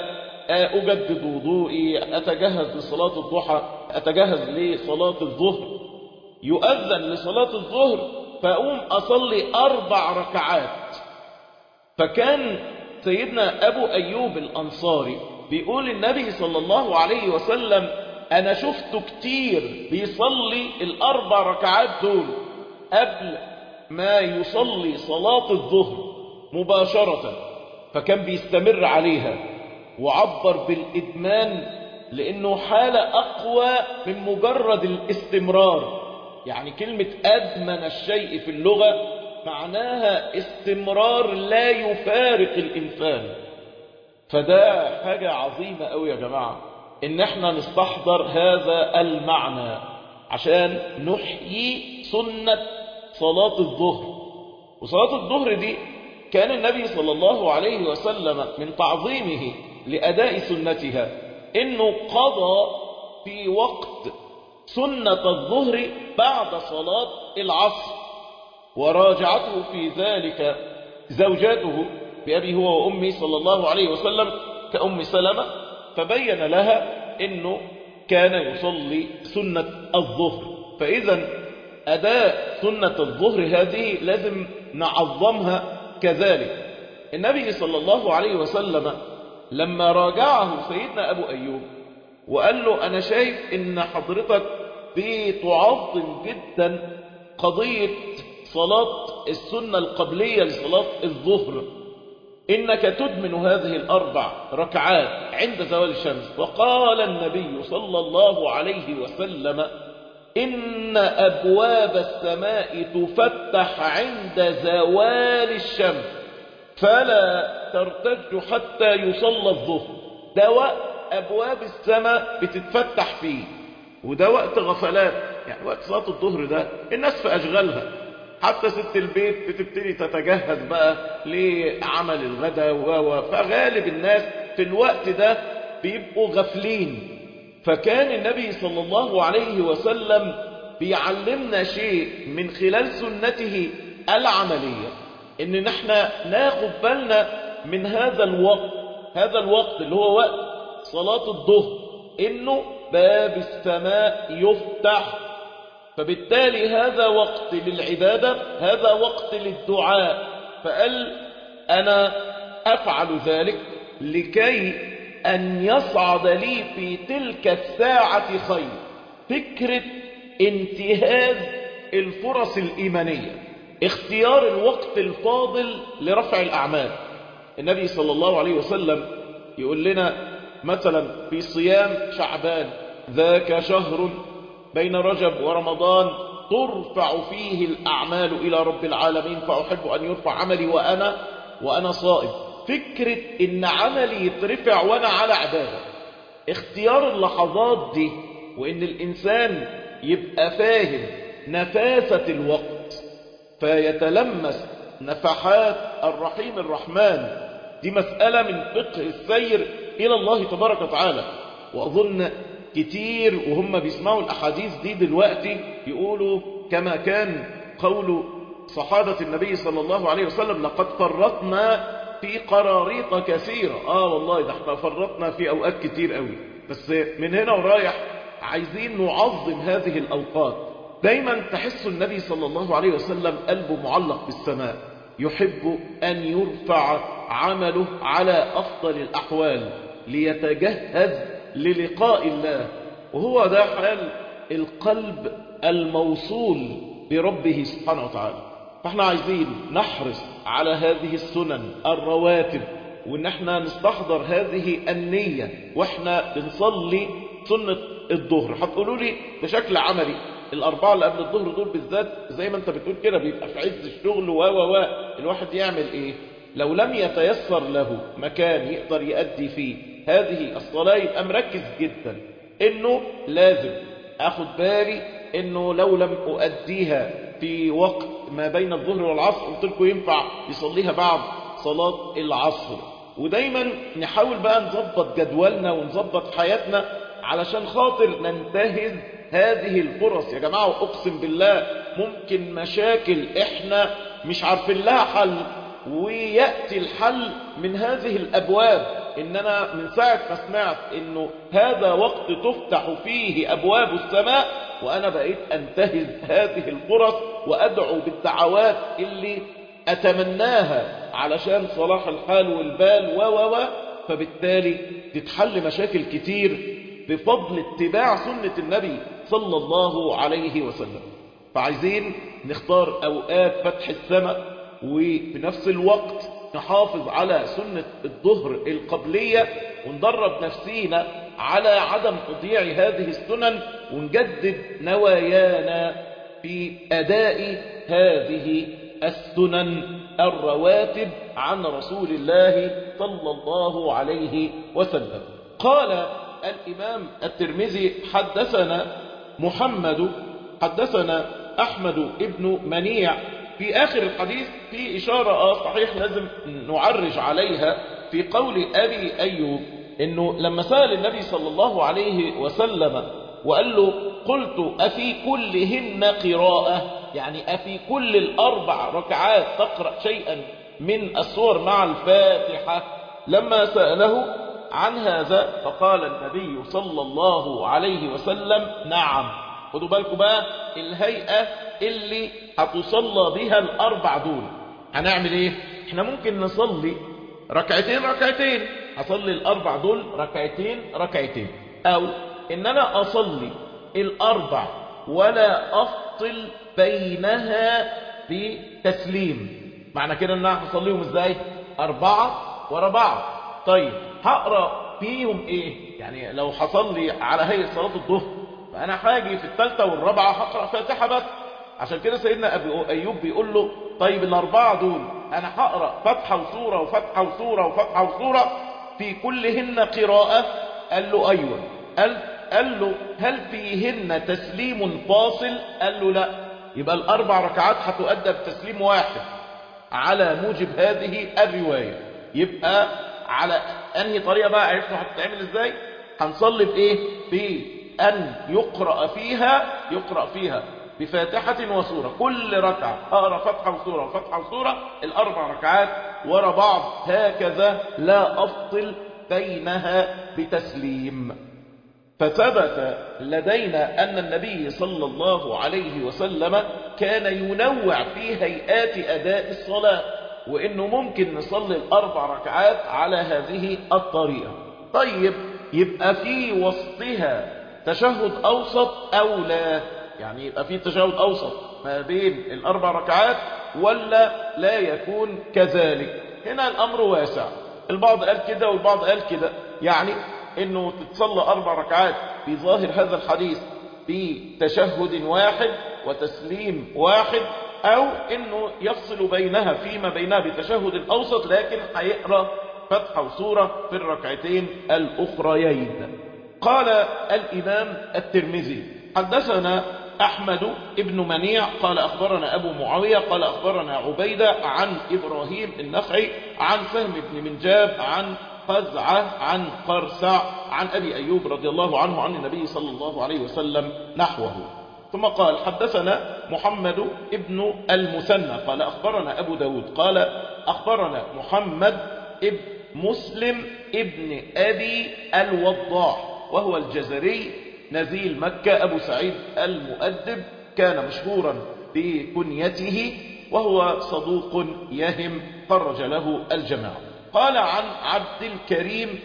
فأجدد وضوئي، أتجهز لصلاة الضحى، أتجهز لصلاة الظهر، يؤذن لصلاة الظهر فأقوم أصلي أربع ركعات. فكان سيدنا أبو أيوب الأنصاري بيقول النبي صلى الله عليه وسلم أنا شفته كتير بيصلي الأربع ركعات دول قبل ما يصلي صلاة الظهر مباشرة، فكان بيستمر عليها، وعبر بالإدمان لأنه حالة أقوى من مجرد الاستمرار. يعني كلمة أدمن الشيء في اللغة معناها استمرار لا يفارق الإنسان. فده حاجة عظيمة أوي يا جماعة إن احنا نستحضر هذا المعنى عشان نحيي سنة صلاة الظهر. وصلاة الظهر دي كان النبي صلى الله عليه وسلم من تعظيمه لأداء سنتها إنه قضى في وقت سنة الظهر بعد صلاة العصر، وراجعته في ذلك زوجاته بأبي هو وأمي صلى الله عليه وسلم كأم سلمة، فبين لها إنه كان يصلي سنة الظهر. فإذا أداء سنة الظهر هذه لازم نعظمها كذلك. النبي صلى الله عليه وسلم لما راجعه سيدنا أبو أيوب وقال له أنا شايف إن حضرتك بتعظم جدا قضية صلاة السنة القبلية لصلاة الظهر، إنك تدمن هذه الأربع ركعات عند زوال الشمس. وقال النبي صلى الله عليه وسلم إن أبواب السماء تفتح عند زوال الشمس فلا ترتج حتى يصلى الظهر. ده وقت أبواب السماء بتتفتح فيه، وده وقت غفلات. يعني وقت صلاة الظهر ده الناس في أشغالها، حتى ست البيت بتبتدي تتجهز بقى لعمل الغداء، فغالب الناس في الوقت ده بيبقوا غفلين. فكان النبي صلى الله عليه وسلم بيعلمنا شيء من خلال سنته العملية، ان نحن ناخد بالنا من هذا الوقت، هذا الوقت اللي هو وقت صلاة الظهر، انه باب السماء يفتح. فبالتالي هذا وقت للعبادة، هذا وقت للدعاء. فقال أنا أفعل ذلك لكي أن يصعد لي في تلك الساعة خير. فكرة انتهاز الفرص الإيمانية، اختيار الوقت الفاضل لرفع الأعمال. النبي صلى الله عليه وسلم يقول لنا مثلا في صيام شعبان ذاك شهر بين رجب ورمضان ترفع فيه الأعمال إلى رب العالمين فأحب أن يرفع عملي وأنا وأنا صائم. فكرة إن عملي يترفع وأنا على عبادة، اختيار اللحظات دي، وإن الإنسان يبقى فاهم نفاسة الوقت فيتلمس نفحات الرحيم الرحمن. دي مسألة من فقه السير إلى الله تبارك وتعالى. وأظن كتير وهم بيسمعوا الأحاديث دي دلوقتي يقولوا كما كان قول صحابة النبي صلى الله عليه وسلم لقد فرطنا في قراريط كثيرة. آه والله ده احنا فرطنا في أوقات كتير قوي، بس من هنا ورايح عايزين نعظم هذه الأوقات. دايما تحس النبي صلى الله عليه وسلم قلبه معلق بالسماء، يحب أن يرفع عمله على أفضل الأحوال ليتجهز للقاء الله. وهو ده حال القلب الموصول بربه سبحانه وتعالى. فاحنا عايزين نحرص على هذه السنن الرواتب، وان احنا نستحضر هذه النية واحنا بنصلي سنة الظهر. هتقولوا لي بشكل عملي الأربعة اللي قبل الظهر دول بالذات زي ما انت بتقول كده بيبقى في عز الشغل و و و الواحد يعمل ايه؟ لو لم يتيسر له مكان يقدر يؤدي فيه هذه الصلاة يبقى مركز جدا إنه لازم أخد بالي إنه لو لم أؤديها في وقت ما بين الظهر والعصر قلت لكم ينفع يصليها بعد صلاة العصر. ودايما نحاول بقى نظبط جدولنا ونظبط حياتنا علشان خاطر ننتهز هذه الفرص يا جماعة. وأقسم بالله ممكن مشاكل إحنا مش عارفين لها حل ويأتي الحل من هذه الأبواب. إننا من ساعة ما سمعت إنه هذا وقت تفتح فيه أبواب السماء وأنا بقيت أنتهز هذه الفرص وأدعو بالدعوات اللي أتمناها علشان صلاح الحال والبال و و و فبالتالي تتحل مشاكل كتير بفضل اتباع سنة النبي صلى الله عليه وسلم. فعايزين نختار أوقات فتح السماء وفي نفس الوقت نحافظ على سنة الظهر القبلية وندرب نفسينا على عدم تضييع هذه السنن ونجدد نوايانا في أداء هذه السنن الرواتب عن رسول الله صلى الله عليه وسلم. قال الإمام الترمذي حدثنا محمد حدثنا أحمد ابن منيع. في آخر الحديث في إشارة آه صحيح لازم نعرج عليها في قول أبي أيوب إنه لما سأل النبي صلى الله عليه وسلم وقال له قلت أفي كلهن قراءة، يعني أفي كل الأربع ركعات تقرأ شيئا من السور مع الفاتحة. لما سأله عن هذا فقال النبي صلى الله عليه وسلم نعم. خدوا بالكم بقى الهيئة اللي هتصلى بها الأربع دول. هنعمل إيه؟ إحنا ممكن نصلي ركعتين ركعتين، هصلي الأربع دول ركعتين ركعتين، أو إن أنا أصلي الأربع ولا أفصل بينها بتسليم. معنى كده إن أنا هصليهم إزاي؟ أربعة ورا بعض. طيب هقرأ فيهم إيه؟ يعني لو هصلي على هيئة صلاة الظهر فأنا حاجي في الثالثة والرابعة هقرأ فاتحة بس. عشان كده سيدنا أبي أيوب بيقول له طيب الأربعة دول أنا هقرأ فتحة وسورة وفتحة وسورة وفتحة وسورة في كلهن قراءة؟ قال له أيوة. قال, قال له هل فيهن تسليم فاصل؟ قال له لا. يبقى الأربع ركعات هتؤدى بتسليم واحد على موجب هذه الرواية. يبقى على أنهي طريقة بقى عرفنا هتتعمل إزاي؟ هنصلي بإيه؟ في أن يقرأ فيها يقرأ فيها بفاتحة وسورة، كل ركعة أقرأ فتحة وسورة وفتحة وسورة الأربع ركعات ورا بعض هكذا لا أفصل بينها بتسليم. فثبت لدينا أن النبي صلى الله عليه وسلم كان ينوع في هيئات أداء الصلاة، وإنه ممكن نصلي الأربع ركعات على هذه الطريقة. طيب يبقى في وسطها تشهد أوسط أو لا؟ يعني يبقى في تشهد أوسط ما بين الأربع ركعات ولا لا يكون كذلك؟ هنا الأمر واسع، البعض قال كده والبعض قال كده. يعني إنه تتصلى أربع ركعات في ظاهر هذا الحديث بتشهد واحد وتسليم واحد، أو إنه يفصل بينها فيما بينها بتشهد أوسط لكن هيقرأ فتحة وسورة في الركعتين الأخريين. قال الإمام الترمذي حدثنا أحمد ابن منيع قال أخبرنا أبو معاوية قال أخبرنا عبيدة عن إبراهيم النخعي عن سهم بن منجاب عن قزعة عن قرسع عن أبي أيوب رضي الله عنه عن النبي صلى الله عليه وسلم نحوه. ثم قال حدثنا محمد ابن المثنى قال أخبرنا أبو داود قال أخبرنا محمد ابن مسلم ابن أبي الوضاح وهو الجزري نزيل مكة أبو سعيد المؤدب، كان مشهورا بكنيته وهو صدوق يهم خرج له الجماعة. قال عن عبد الكريم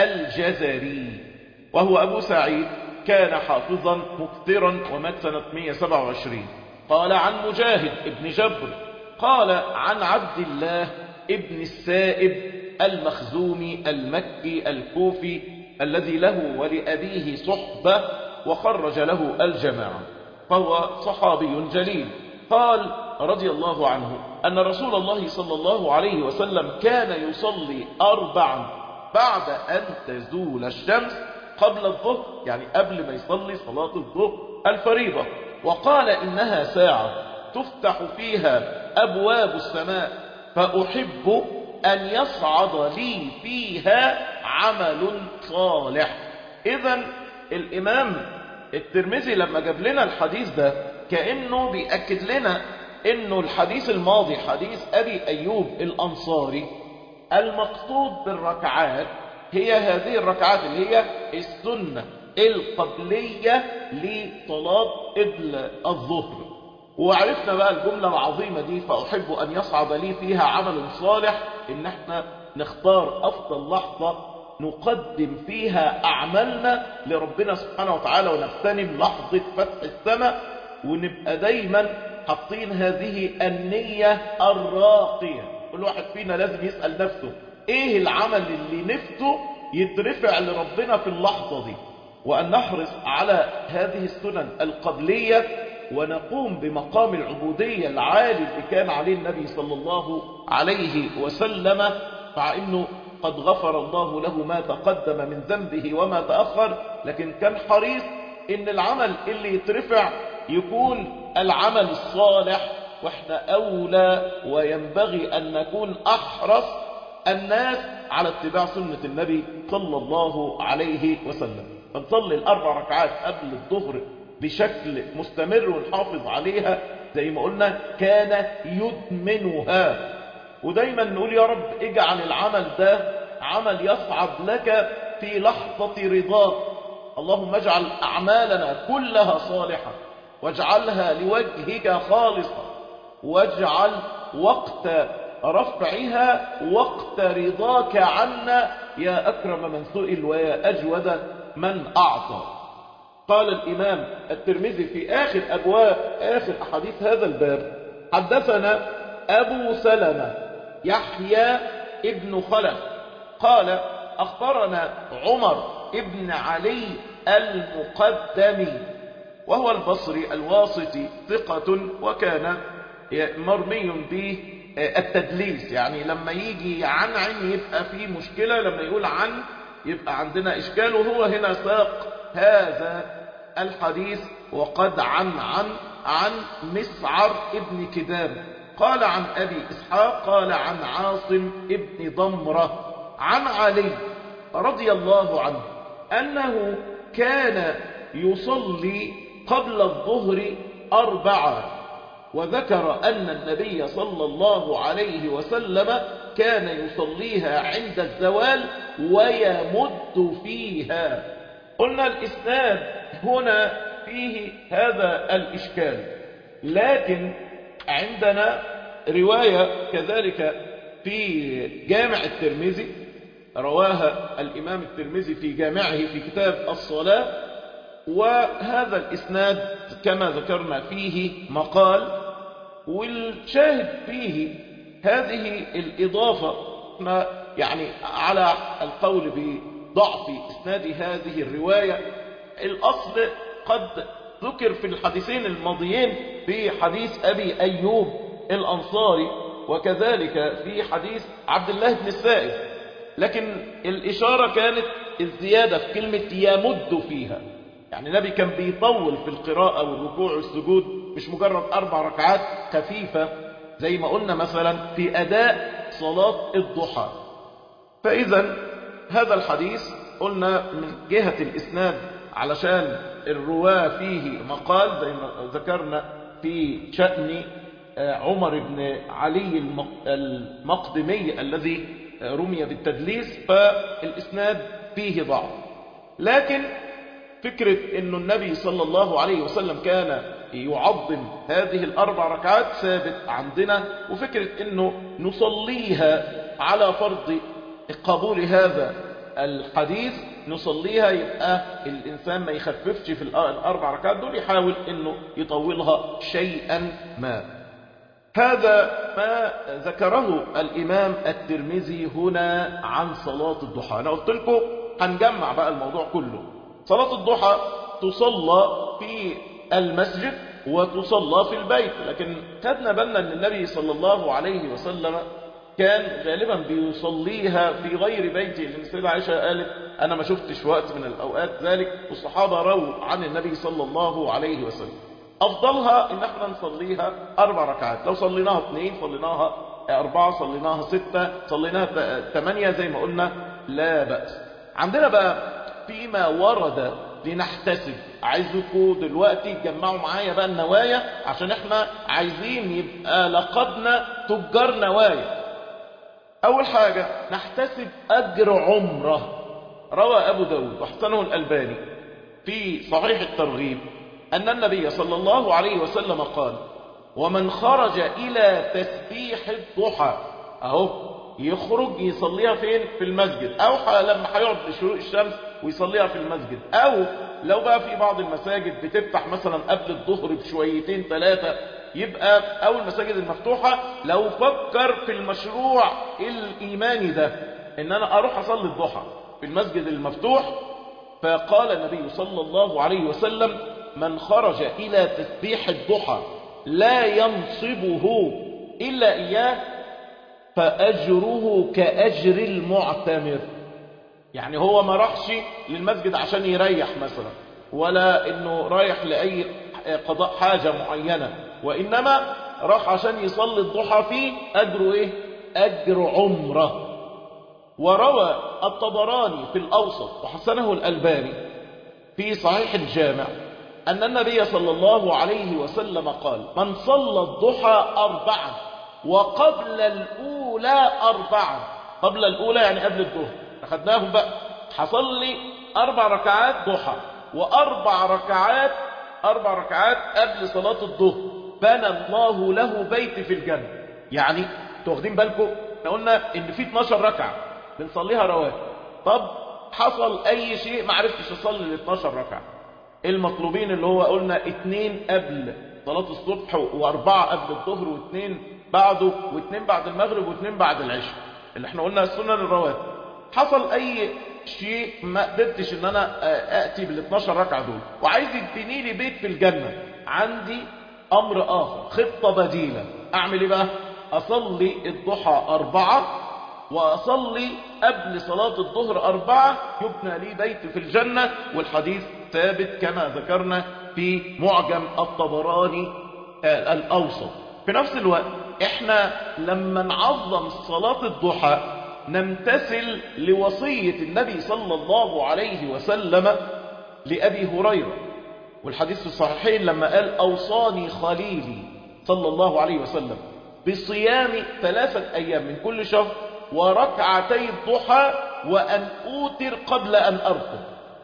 الجزري وهو أبو سعيد كان حافظا مكثرا ومات سنة مئة وسبعة وعشرين. قال عن مجاهد ابن جبر قال عن عبد الله ابن السائب المخزومي المكي الكوفي الذي له ولأبيه صحبة وخرج له الجماعة، فهو صحابي جليل. قال رضي الله عنه أن رسول الله صلى الله عليه وسلم كان يصلي أربعا بعد أن تزول الشمس قبل الظهر، يعني قبل ما يصلي صلاة الظهر الفريضة. وقال إنها ساعة تفتح فيها أبواب السماء فأحب أن يصعد لي فيها عمل صالح. إذن الإمام الترمذي لما جاب لنا الحديث ده كأنه بيأكد لنا إنه الحديث الماضي حديث أبي أيوب الأنصاري المقصود بالركعات هي هذه الركعات اللي هي السنة القبلية لصلاة الظهر. وعرفنا بقى الجملة العظيمة دي فأحب أن يصعد لي فيها عمل صالح، إن احنا نختار أفضل لحظة نقدم فيها أعمالنا لربنا سبحانه وتعالى ونغتنم لحظة فتح السماء، ونبقى دايما حاطين هذه النية الراقية. كل واحد فينا لازم يسأل نفسه ايه العمل اللي نفسه يترفع لربنا في اللحظة دي، وأن نحرص على هذه السنن القبلية ونقوم بمقام العبودية العالي اللي كان عليه النبي صلى الله عليه وسلم، مع أنه قد غفر الله له ما تقدم من ذنبه وما تأخر، لكن كان حريص ان العمل اللي يترفع يكون العمل الصالح. واحنا أولى وينبغي أن نكون أحرص الناس على اتباع سنة النبي صلى الله عليه وسلم. فنصلي الأربع ركعات قبل الظهر بشكل مستمر ونحافظ عليها زي ما قلنا، كان يدمنها. ودايما نقول يا رب اجعل العمل ده عمل يصعد لك في لحظة رضاك. اللهم اجعل أعمالنا كلها صالحة واجعلها لوجهك خالصة، واجعل وقت رفعها وقت رضاك عنا يا أكرم من سئل ويا أجود من أعطى. قال الإمام الترمذي في آخر أبواب آخر أحاديث هذا الباب حدثنا أبو سلمة يحيى ابن خلف قال أخبرنا عمر ابن علي المقدمي وهو البصري الواسطي ثقة، وكان مرمي بالتدليس، يعني لما يجي عن عن يبقى فيه مشكلة، لما يقول عن يبقى عندنا إشكال. وهو هنا ساق هذا الحديث وقد عن عن عن مسعر ابن كدام قال عن أبي إسحاق قال عن عاصم ابن ضمرة عن علي رضي الله عنه أنه كان يصلي قبل الظهر أربعة، وذكر أن النبي صلى الله عليه وسلم كان يصليها عند الزوال ويمد فيها. قلنا الإسناد هنا فيه هذا الإشكال، لكن عندنا رواية كذلك في جامع الترمذي رواها الإمام الترمذي في جامعه في كتاب الصلاة، وهذا الإسناد كما ذكرنا فيه مقال، والشاهد فيه هذه الإضافة يعني على القول بضعف إسناد هذه الرواية. الأصل قد ذكر في الحديثين الماضيين في حديث أبي أيوب الأنصاري وكذلك في حديث عبد الله بن السائب، لكن الإشارة كانت الزيادة في كلمة يمد فيها، يعني النبي كان بيطول في القراءة والركوع والسجود، مش مجرد أربع ركعات خفيفة زي ما قلنا مثلا في أداء صلاة الضحى. فإذا هذا الحديث قلنا من جهة الإسناد علشان الرواة فيه مقال زي ما ذكرنا في شأن عمر بن علي المقدمي الذي رمي بالتدليس، فالإسناد فيه ضعف. لكن فكرة أن النبي صلى الله عليه وسلم كان يعظم هذه الأربع ركعات ثابت عندنا، وفكرة أنه نصليها على فرض قبول هذا الحديث نصليها، يبقى الإنسان ما يخففش في الأربع ركعات دول، يحاول أنه يطولها شيئا ما. هذا ما ذكره الإمام الترمذي هنا عن صلاة الضحى. أنا قلت لكم هنجمع بقى الموضوع كله. صلاة الضحى تصلى في المسجد وتصلى في البيت، لكن خدنا بالنا أن النبي صلى الله عليه وسلم كان غالبا بيصليها في غير بيته، لأن السيدة عائشة قالت أنا ما شفتش وقت من الأوقات ذلك، والصحابة رووا عن النبي صلى الله عليه وسلم. أفضلها إن احنا نصليها أربع ركعات، لو صليناها اثنين، صليناها أربعة، صليناها ستة، صليناها ثمانية زي ما قلنا لا بأس. عندنا بقى فيما ورد لنحتسب، عايزكم دلوقتي تجمعوا معايا بقى النوايا، عشان احنا عايزين يبقى لقبنا تجار نوايا. أول حاجة نحتسب أجر عمره. روى أبو داود وحسنه الألباني في صحيح الترغيب أن النبي صلى الله عليه وسلم قال: ومن خرج إلى تسبيح الضحى، أهو يخرج يصليها فين؟ في المسجد، أو لما هيقعد لشروق الشمس ويصليها في المسجد، أو لو بقى في بعض المساجد بتفتح مثلا قبل الظهر بشويتين ثلاثة، يبقى أو المساجد المفتوحة لو فكر في المشروع الإيماني ده إن أنا أروح أصلي الضحى في المسجد المفتوح، فقال النبي صلى الله عليه وسلم: من خرج إلى تسبيح الضحى لا ينصبه إلا إياه فأجره كأجر المعتمر. يعني هو ما راحش للمسجد عشان يريح مثلا، ولا إنه رايح لأي قضاء حاجة معينة، وإنما راح عشان يصلي الضحى فيه، أجره إيه؟ أجر عمره. وروى الطبراني في الأوسط وحسنه الألباني في صحيح الجامع أن النبي صلى الله عليه وسلم قال: من صلى الضحى أربعا وقبل الأولى أربعا. قبل الأولى يعني قبل الظهر، أخذناهم بقى، حصلي أربع ركعات ضحى وأربع ركعات أربع ركعات قبل صلاة الظهر، بنى الله له بيت في الجنة. يعني تاخدين بالكم احنا قلنا إن في اتناشر ركعة بنصليها رواتب، طب حصل أي شيء ما عرفتش أصلي ال اتناشر ركعة، المطلوبين اللي هو قلنا اتنين قبل صلاة الصبح واربعة قبل الظهر واثنين بعده واثنين بعد المغرب واثنين بعد العشاء، اللي احنا قلنا السنن الرواتب. حصل اي شيء ما قدرتش ان انا اتي بال اتناشر ركعة دول وعايز يبني لي بيت في الجنة، عندي امر اخر، خطة بديلة. اعمل ايه بقى؟ اصلي الضحى اربعة واصلي قبل صلاة الظهر اربعة، يبنى لي بيت في الجنة. والحديث ثابت كما ذكرنا في معجم الطبراني الأوسط. في نفس الوقت احنا لما نعظم صلاة الضحى نمتثل لوصية النبي صلى الله عليه وسلم لأبي هريرة، والحديث في الصحيحين لما قال: أوصاني خليلي صلى الله عليه وسلم بصيام ثلاثة أيام من كل شهر وركعتي الضحى وأن أوتر قبل أن أرقد.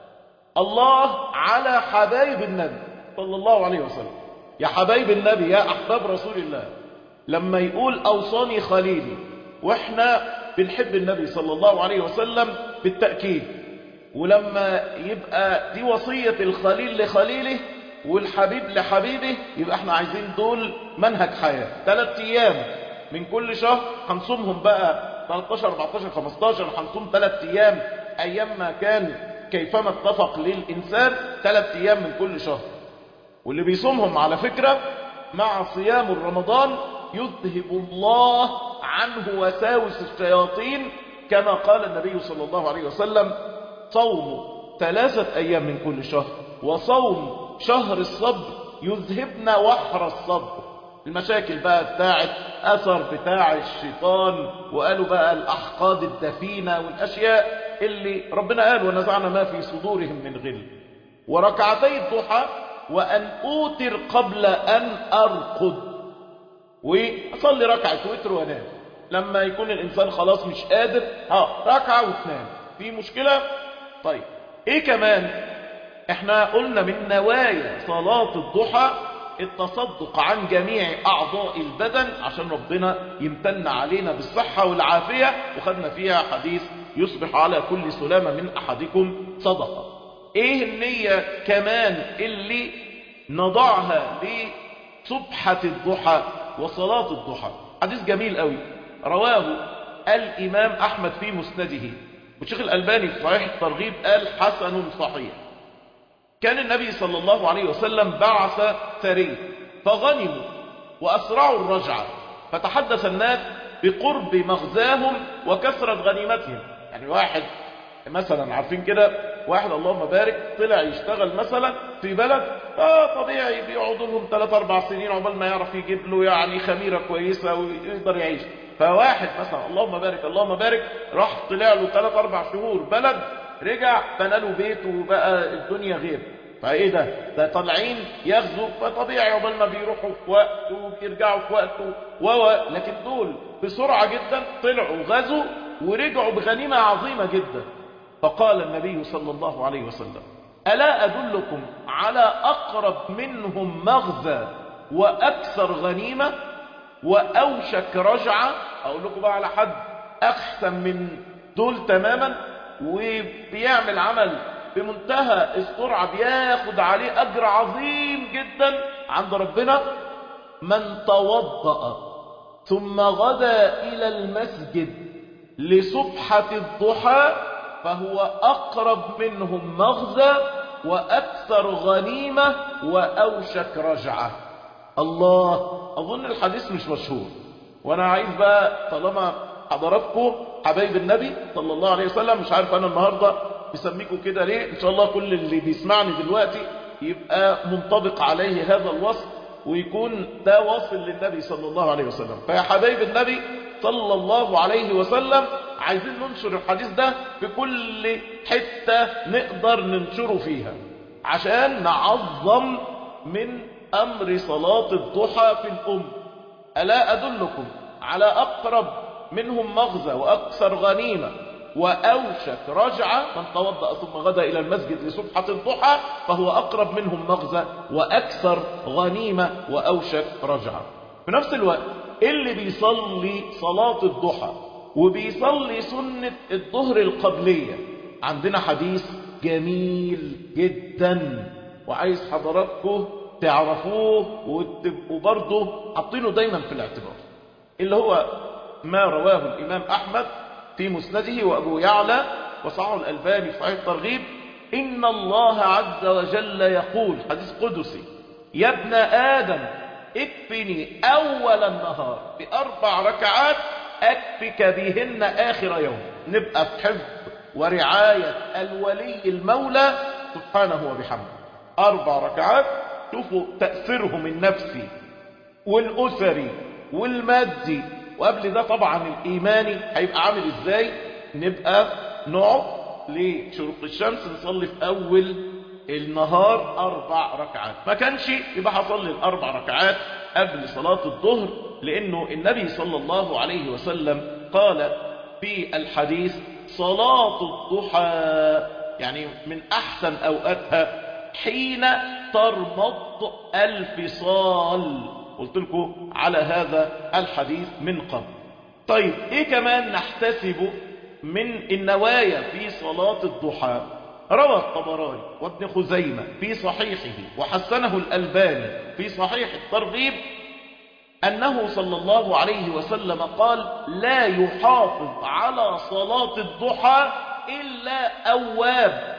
الله على حبايب النبي صلى الله عليه وسلم، يا حبايب النبي، يا أحباب رسول الله، لما يقول أوصاني خليلي، وإحنا بنحب النبي صلى الله عليه وسلم بالتأكيد، ولما يبقى دي وصية الخليل لخليله والحبيب لحبيبه، يبقى احنا عايزين دول منهج حياة. ثلاث أيام من كل شهر هنصومهم بقى تلتاشر اربعتاشر خمستاشر، هنصوم ثلاث أيام أيام ما كان كيفما اتفق للإنسان، ثلاث أيام من كل شهر. واللي بيصومهم على فكرة مع صيام رمضان يذهب الله عنه وساوس الشياطين، كما قال النبي صلى الله عليه وسلم: صوم ثلاثة أيام من كل شهر وصوم شهر الصبر يذهبن وحر الصبر. المشاكل بقى بتاعت أثر بتاع الشيطان، وقالوا بقى الأحقاد الدفينة والأشياء اللي ربنا قال: ونزعنا ما في صدورهم من غل. وركعتي الضحى وأن أوتر قبل أن أرقد، وأصلي ركعة وتر وانام لما يكون الإنسان خلاص مش قادر، ها ركعة وتنام، في مشكلة؟ طيب إيه كمان؟ احنا قلنا من نوايا صلاة الضحى التصدق عن جميع أعضاء البدن عشان ربنا يمتن علينا بالصحة والعافية، وخدنا فيها حديث: يصبح على كل سلامة من أحدكم صدقة. ايه النية كمان اللي نضعها لصبحة الضحى وصلاة الضحى؟ حديث جميل قوي رواه الإمام أحمد في مسنده، والشيخ الألباني في صحيح الترغيب قال: حسن صحيح. كان النبي صلى الله عليه وسلم بعث سرية فغنموا وأسرعوا الرجعة، فتحدث الناس بقرب مغزاهم وكثرة غنيمتهم. يعني واحد مثلا عارفين كده، واحد اللهم بارك طلع يشتغل مثلا في بلد اه طبيعي بيقعدوا لهم ثلاث اربع سنين عقبال ما يعرف يجيب له يعني خميره كويسه ويقدر يعيش. فواحد مثلا اللهم بارك اللهم بارك راح طلع له ثلاث اربع شهور بلد، رجع بنى له بيت وبقى الدنيا غير. فايه ده؟ ده طالعين يغزوا، فطبيعي عقبال ما بيروحوا في وقت وبيرجعوا في وقت و لكن دول بسرعه جدا طلعوا غزوا ورجعوا بغنيمه عظيمه جدا. فقال النبي صلى الله عليه وسلم: ألا أدلكم على أقرب منهم مغزى وأكثر غنيمة وأوشك رجعة؟ أقول لكم بقى على حد أحسن من دول تماما وبيعمل عمل بمنتهى السرعة بياخد عليه أجر عظيم جدا عند ربنا. من توضأ ثم غدا إلى المسجد لسبحة الضحى فهو أقرب منهم مغزى وأكثر غنيمة وأوشك رجعة. الله، أظن الحديث مش مشهور، وأنا عايز بقى طالما حضراتكم حبايب النبي صلى الله عليه وسلم، مش عارف أنا النهاردة بسميكم كده ليه، إن شاء الله كل اللي بيسمعني دلوقتي يبقى منطبق عليه هذا الوصف ويكون ده واصل للنبي صلى الله عليه وسلم. فيا حبايب النبي صلى الله عليه وسلم عايزين ننشر الحديث ده في كل حتة نقدر ننشره فيها عشان نعظم من أمر صلاة الضحى في الأم. ألا أدلكم على أقرب منهم مغزى وأكثر غنيمة وأوشك رجعة؟ من توضأ ثم غدا إلى المسجد لسبحة الضحى فهو أقرب منهم مغزى وأكثر غنيمة وأوشك رجعة. في نفس الوقت اللي بيصلي صلاة الضحى وبيصلي سنة الظهر القبلية، عندنا حديث جميل جدا وعايز حضراتكم تعرفوه وتبقوا برضه حاطينه دايما في الاعتبار، اللي هو ما رواه الإمام أحمد في مسنده وأبو يعلى وصححه الألباني في صحيح الترغيب: إن الله عز وجل يقول، حديث قدسي: يا ابن آدم اكفني أول النهار بأربع ركعات أكفك بهن آخر يوم. نبقى في حفظ ورعاية الولي المولى سبحانه وبحمده. أربع ركعات، شوفوا تأثيرهم النفسي والأسري والمادي، وقبل ده طبعا الإيماني هيبقى عامل إزاي. نبقى نقعد لشروق الشمس نصلي في أول النهار أربع ركعات، ما كانش يبقى هصلي الأربع ركعات قبل صلاة الظهر، لأنه النبي صلى الله عليه وسلم قال في الحديث: صلاة الضحى يعني من أحسن أوقاتها حين ترمض الفصال. قلت لكم على هذا الحديث من قبل. طيب ايه كمان نحتسب من النوايا في صلاة الضحى؟ روى الطبراني وابن خزيمة في صحيحه وحسنه الألباني في صحيح الترغيب أنه صلى الله عليه وسلم قال: لا يحافظ على صلاة الضحى إلا أواب.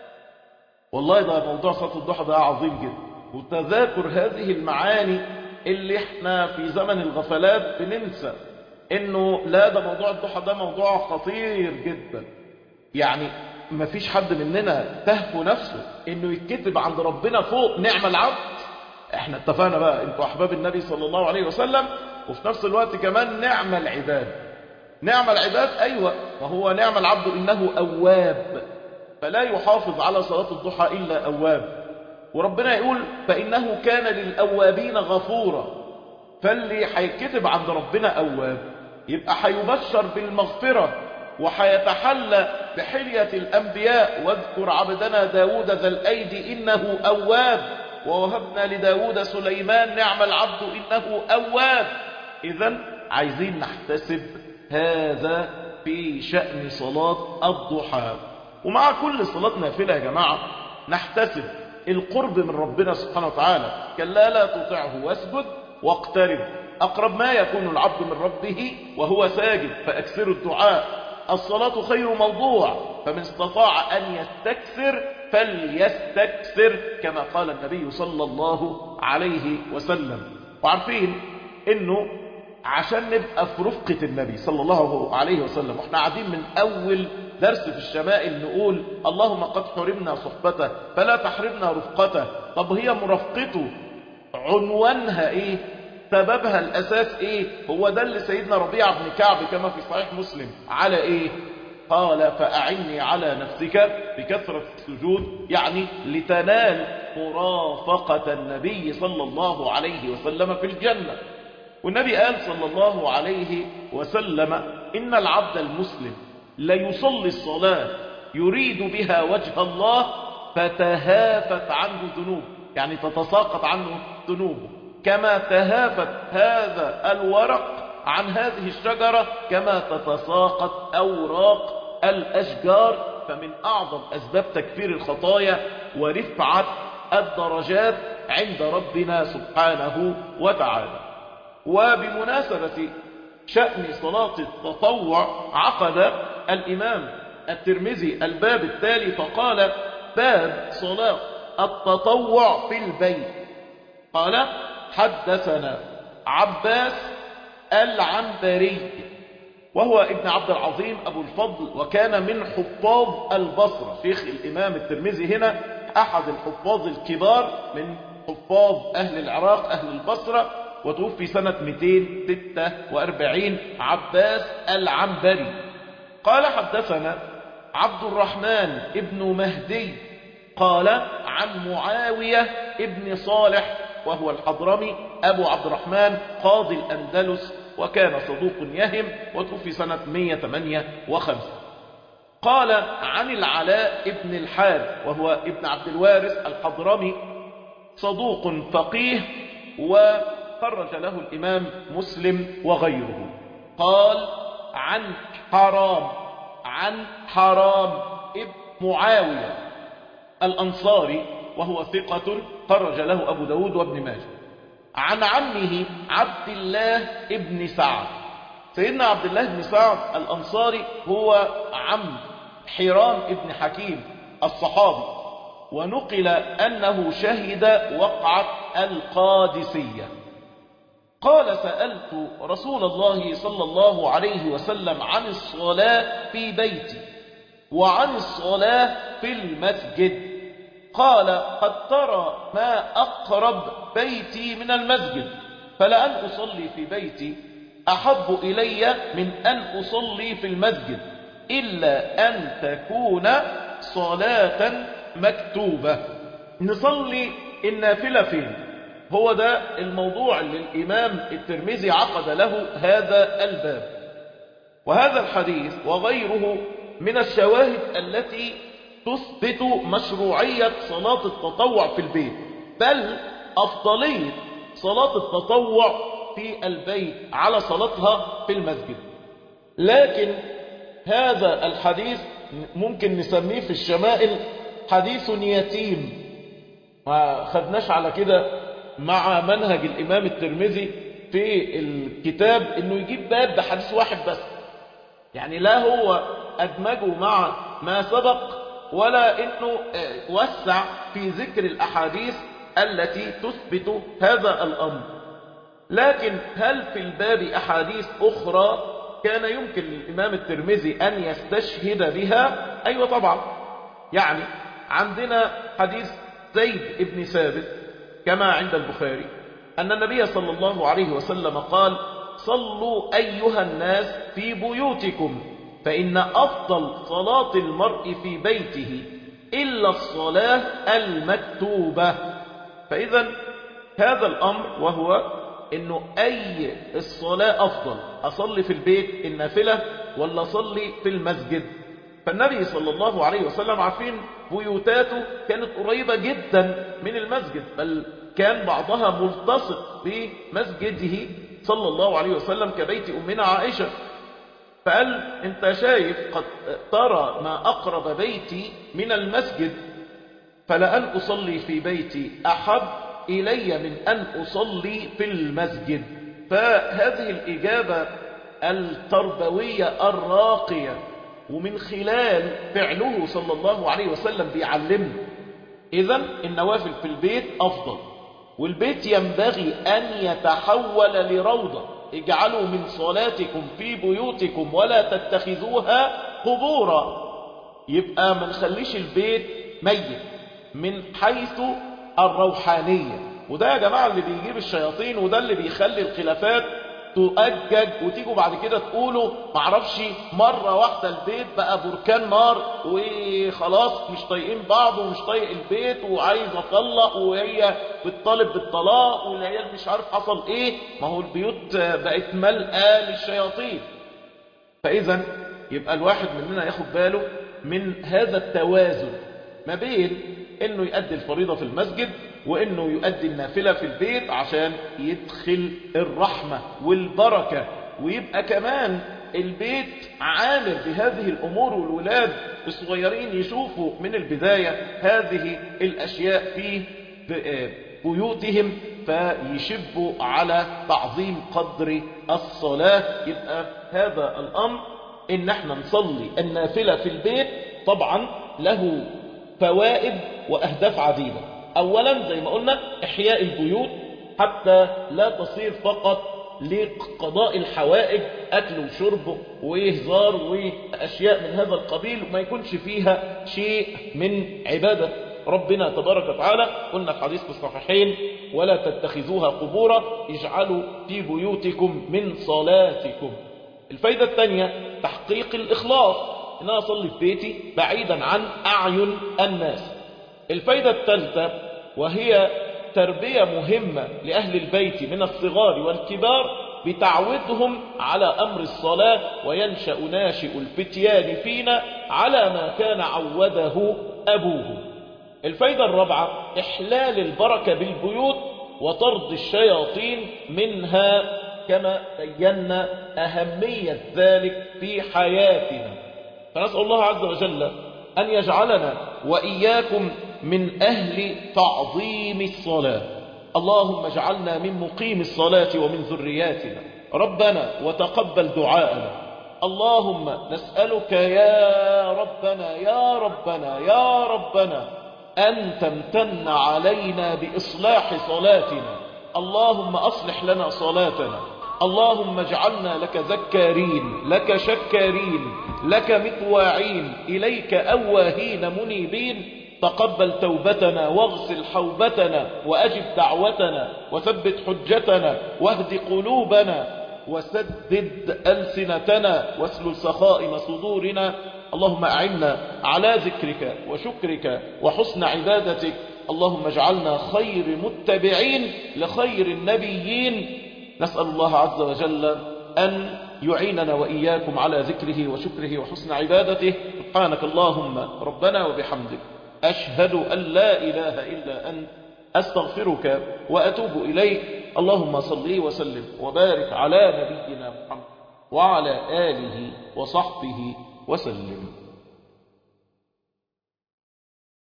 والله ده موضوع صلاة الضحى ده عظيم جدا، وتذاكر هذه المعاني اللي احنا في زمن الغفلات بننسى انه لا، ده موضوع الضحى ده موضوع خطير جدا. يعني ما فيش حد مننا تهفو نفسه انه يتكتب عند ربنا فوق نعم العبد. احنا اتفقنا بقى انتوا احباب النبي صلى الله عليه وسلم، وفي نفس الوقت كمان نعم العباد. نعم العباد ايوه، وهو نعم العبد انه اواب، فلا يحافظ على صلاة الضحى الا اواب. وربنا يقول: فانه كان للاوابين غفورا. فاللي هيتكتب عند ربنا اواب يبقى هيبشر بالمغفرة وحيتحلى بحلية الأنبياء: واذكر عبدنا داود ذا الأيدي إنه أواب ووهبنا لداود سليمان نعم العبد إنه أواب. إذن عايزين نحتسب هذا في شأن صلاة الضحى. ومع كل صلاة نافلة يا جماعة نحتسب القرب من ربنا سبحانه وتعالى: كلا لا تطعه واسجد واقترب. أقرب ما يكون العبد من ربه وهو ساجد فأكثر الدعاء. الصلاة خير موضوع، فمن استطاع أن يستكثر فليستكثر كما قال النبي صلى الله عليه وسلم. وعارفين أنه عشان نبقى في رفقة النبي صلى الله عليه وسلم. واحنا قاعدين من أول درس في الشمائل نقول اللهم قد حرمنا صحبته فلا تحرمنا رفقته. طب هي مرافقته عنوانها ايه؟ سببها الأساس ايه؟ هو ده اللي سيدنا ربيعة بن كعب كما في صحيح مسلم على ايه؟ قال فأعني على نفسك بكثرة السجود، يعني لتنال مرافقة النبي صلى الله عليه وسلم في الجنة. والنبي قال صلى الله عليه وسلم إن العبد المسلم ليصلي الصلاة يريد بها وجه الله فتهافت عنه ذنوب، يعني تتساقط عنه ذنوبه كما تهافت هذا الورق عن هذه الشجرة كما تتساقط أوراق الأشجار. فمن أعظم أسباب تكفير الخطايا ورفعة الدرجات عند ربنا سبحانه وتعالى. وبمناسبة شأن صلاة التطوع عقد الإمام الترمذي الباب التالي فقال باب صلاة التطوع في البيت. قال حدثنا عباس العنبري وهو ابن عبد العظيم أبو الفضل، وكان من حفاظ البصرة. شيخ الإمام الترمذي هنا أحد الحفاظ الكبار من حفاظ أهل العراق أهل البصرة، وتوفي سنة مئتين وستة وأربعين. عباس العنبري قال حدثنا عبد الرحمن ابن مهدي قال عن معاوية ابن صالح وهو الحضرمي أبو عبد الرحمن قاضي الأندلس، وكان صدوق يهم، وتوفي سنة مئة وثمانية وخمسين. قال عن العلاء ابن الحارث وهو ابن عبد الوارث الحضرمي صدوق فقيه، وخرج له الإمام مسلم وغيره. قال عن حرام عن حرام ابن معاوية الأنصاري وهو ثقة خرج له أبو داود وابن ماجه، عن عمه عبد الله ابن سعد. سيدنا عبد الله بن سعد الأنصاري هو عم حرام ابن حكيم الصحابي، ونقل أنه شهد وقعة القادسية. قال سألت رسول الله صلى الله عليه وسلم عن الصلاة في بيتي وعن الصلاة في المسجد، قال قد ترى ما أقرب بيتي من المسجد، فلأن أصلي في بيتي أحب إلي من أن أصلي في المسجد، إلا أن تكون صلاة مكتوبة. نصلي النافلة فين؟ هو ده الموضوع اللي الإمام الترمذي عقد له هذا الباب. وهذا الحديث وغيره من الشواهد التي تثبت مشروعية صلاة التطوع في البيت، بل أفضلية صلاة التطوع في البيت على صلاتها في المسجد. لكن هذا الحديث ممكن نسميه في الشمائل حديث يتيم، ما خدناش على كده مع منهج الإمام الترمذي في الكتاب إنه يجيب باب بحديث واحد بس، يعني لا هو أدمجه مع ما سبق ولا إنه وسع في ذكر الأحاديث التي تثبت هذا الأمر. لكن هل في الباب أحاديث أخرى كان يمكن للإمام الترمذي أن يستشهد بها؟ أيوة طبعا. يعني عندنا حديث زيد بن ثابت كما عند البخاري أن النبي صلى الله عليه وسلم قال صلوا أيها الناس في بيوتكم فإن أفضل صلاة المرء في بيته إلا الصلاة المكتوبة. فإذا هذا الأمر وهو إنه أي الصلاة أفضل، أصلي في البيت النافلة ولا أصلي في المسجد؟ فالنبي صلى الله عليه وسلم عارفين بيوتاته كانت قريبة جدا من المسجد، بل كان بعضها ملتصق بمسجده صلى الله عليه وسلم كبيت أمنا عائشة. فقال انت شايف قد ترى ما أقرب بيتي من المسجد، فلأن أصلي في بيتي أحب إلي من أن أصلي في المسجد. فهذه الإجابة التربوية الراقية، ومن خلال فعله صلى الله عليه وسلم بيعلمنا إذن النوافل في البيت أفضل، والبيت ينبغي أن يتحول لروضة اجعلوا من صلاتكم في بيوتكم ولا تتخذوها قبورا. يبقى ما نخليش البيت ميت من حيث الروحانية، وده يا جماعة اللي بيجيب الشياطين، وده اللي بيخلي الخلافات تؤجج، وتيجوا بعد كده تقولوا معرفش مرة واحدة البيت بقى بركان نار وخلاص مش طايقين بعض ومش طايق البيت وعايز اطلق وهي بتطالب بالطلاق والعيال مش عارف حصل ايه. ما هو البيوت بقت ملقى للشياطين. فاذا يبقى الواحد مننا ياخد باله من هذا التوازن ما بين انه يؤدي الفريضة في المسجد وانه يؤدي النافلة في البيت عشان يدخل الرحمة والبركة، ويبقى كمان البيت عامر بهذه الامور، والولاد الصغيرين يشوفوا من البداية هذه الاشياء في بيوتهم فيشبوا على تعظيم قدر الصلاة. يبقى هذا الامر ان احنا نصلي النافلة في البيت طبعا له فوائد واهداف عديدة. اولا زي ما قلنا احياء البيوت حتى لا تصير فقط لقضاء الحوائج، اكل وشرب وهزار واشياء من هذا القبيل، وما يكونش فيها شيء من عبادة ربنا تبارك وتعالى. قلنا في حديث في الصحيحين ولا تتخذوها قبورا، اجعلوا في بيوتكم من صلاتكم. الفايدة الثانية تحقيق الإخلاص، إن أنا أصلي في بيتي بعيدا عن أعين الناس. الفايدة الثالثة وهي تربية مهمة لأهل البيت من الصغار والكبار بتعودهم على أمر الصلاة، وينشأ ناشئ الفتيان فينا على ما كان عوده أبوه. الفايدة الرابعة إحلال البركة بالبيوت وطرد الشياطين منها، كما بينا أهمية ذلك في حياتنا. فنسأل الله عز وجل أن يجعلنا وإياكم من أهل تعظيم الصلاة. اللهم اجعلنا من مقيم الصلاة ومن ذرياتنا، ربنا وتقبل دعاءنا. اللهم نسألك يا ربنا يا ربنا يا ربنا أن تمتن علينا بإصلاح صلاتنا. اللهم أصلح لنا صلاتنا، اللهم اجعلنا لك ذكارين لك شكارين لك مطواعين إليك أواهين منيبين. تقبل توبتنا واغسل حوبتنا وأجب دعوتنا وثبت حجتنا واهد قلوبنا وسدد ألسنتنا واسلل سخائم صدورنا. اللهم أعنا على ذكرك وشكرك وحسن عبادتك. اللهم اجعلنا خير متبعين لخير النبيين. نسأل الله عز وجل أن يعيننا وإياكم على ذكره وشكره وحسن عبادته. سبحانك اللهم ربنا وبحمدك أشهد أن لا إله إلا أنت أستغفرك وأتوب إليك. اللهم صل وسلم وبارك على نبينا محمد وعلى آله وصحبه وسلم.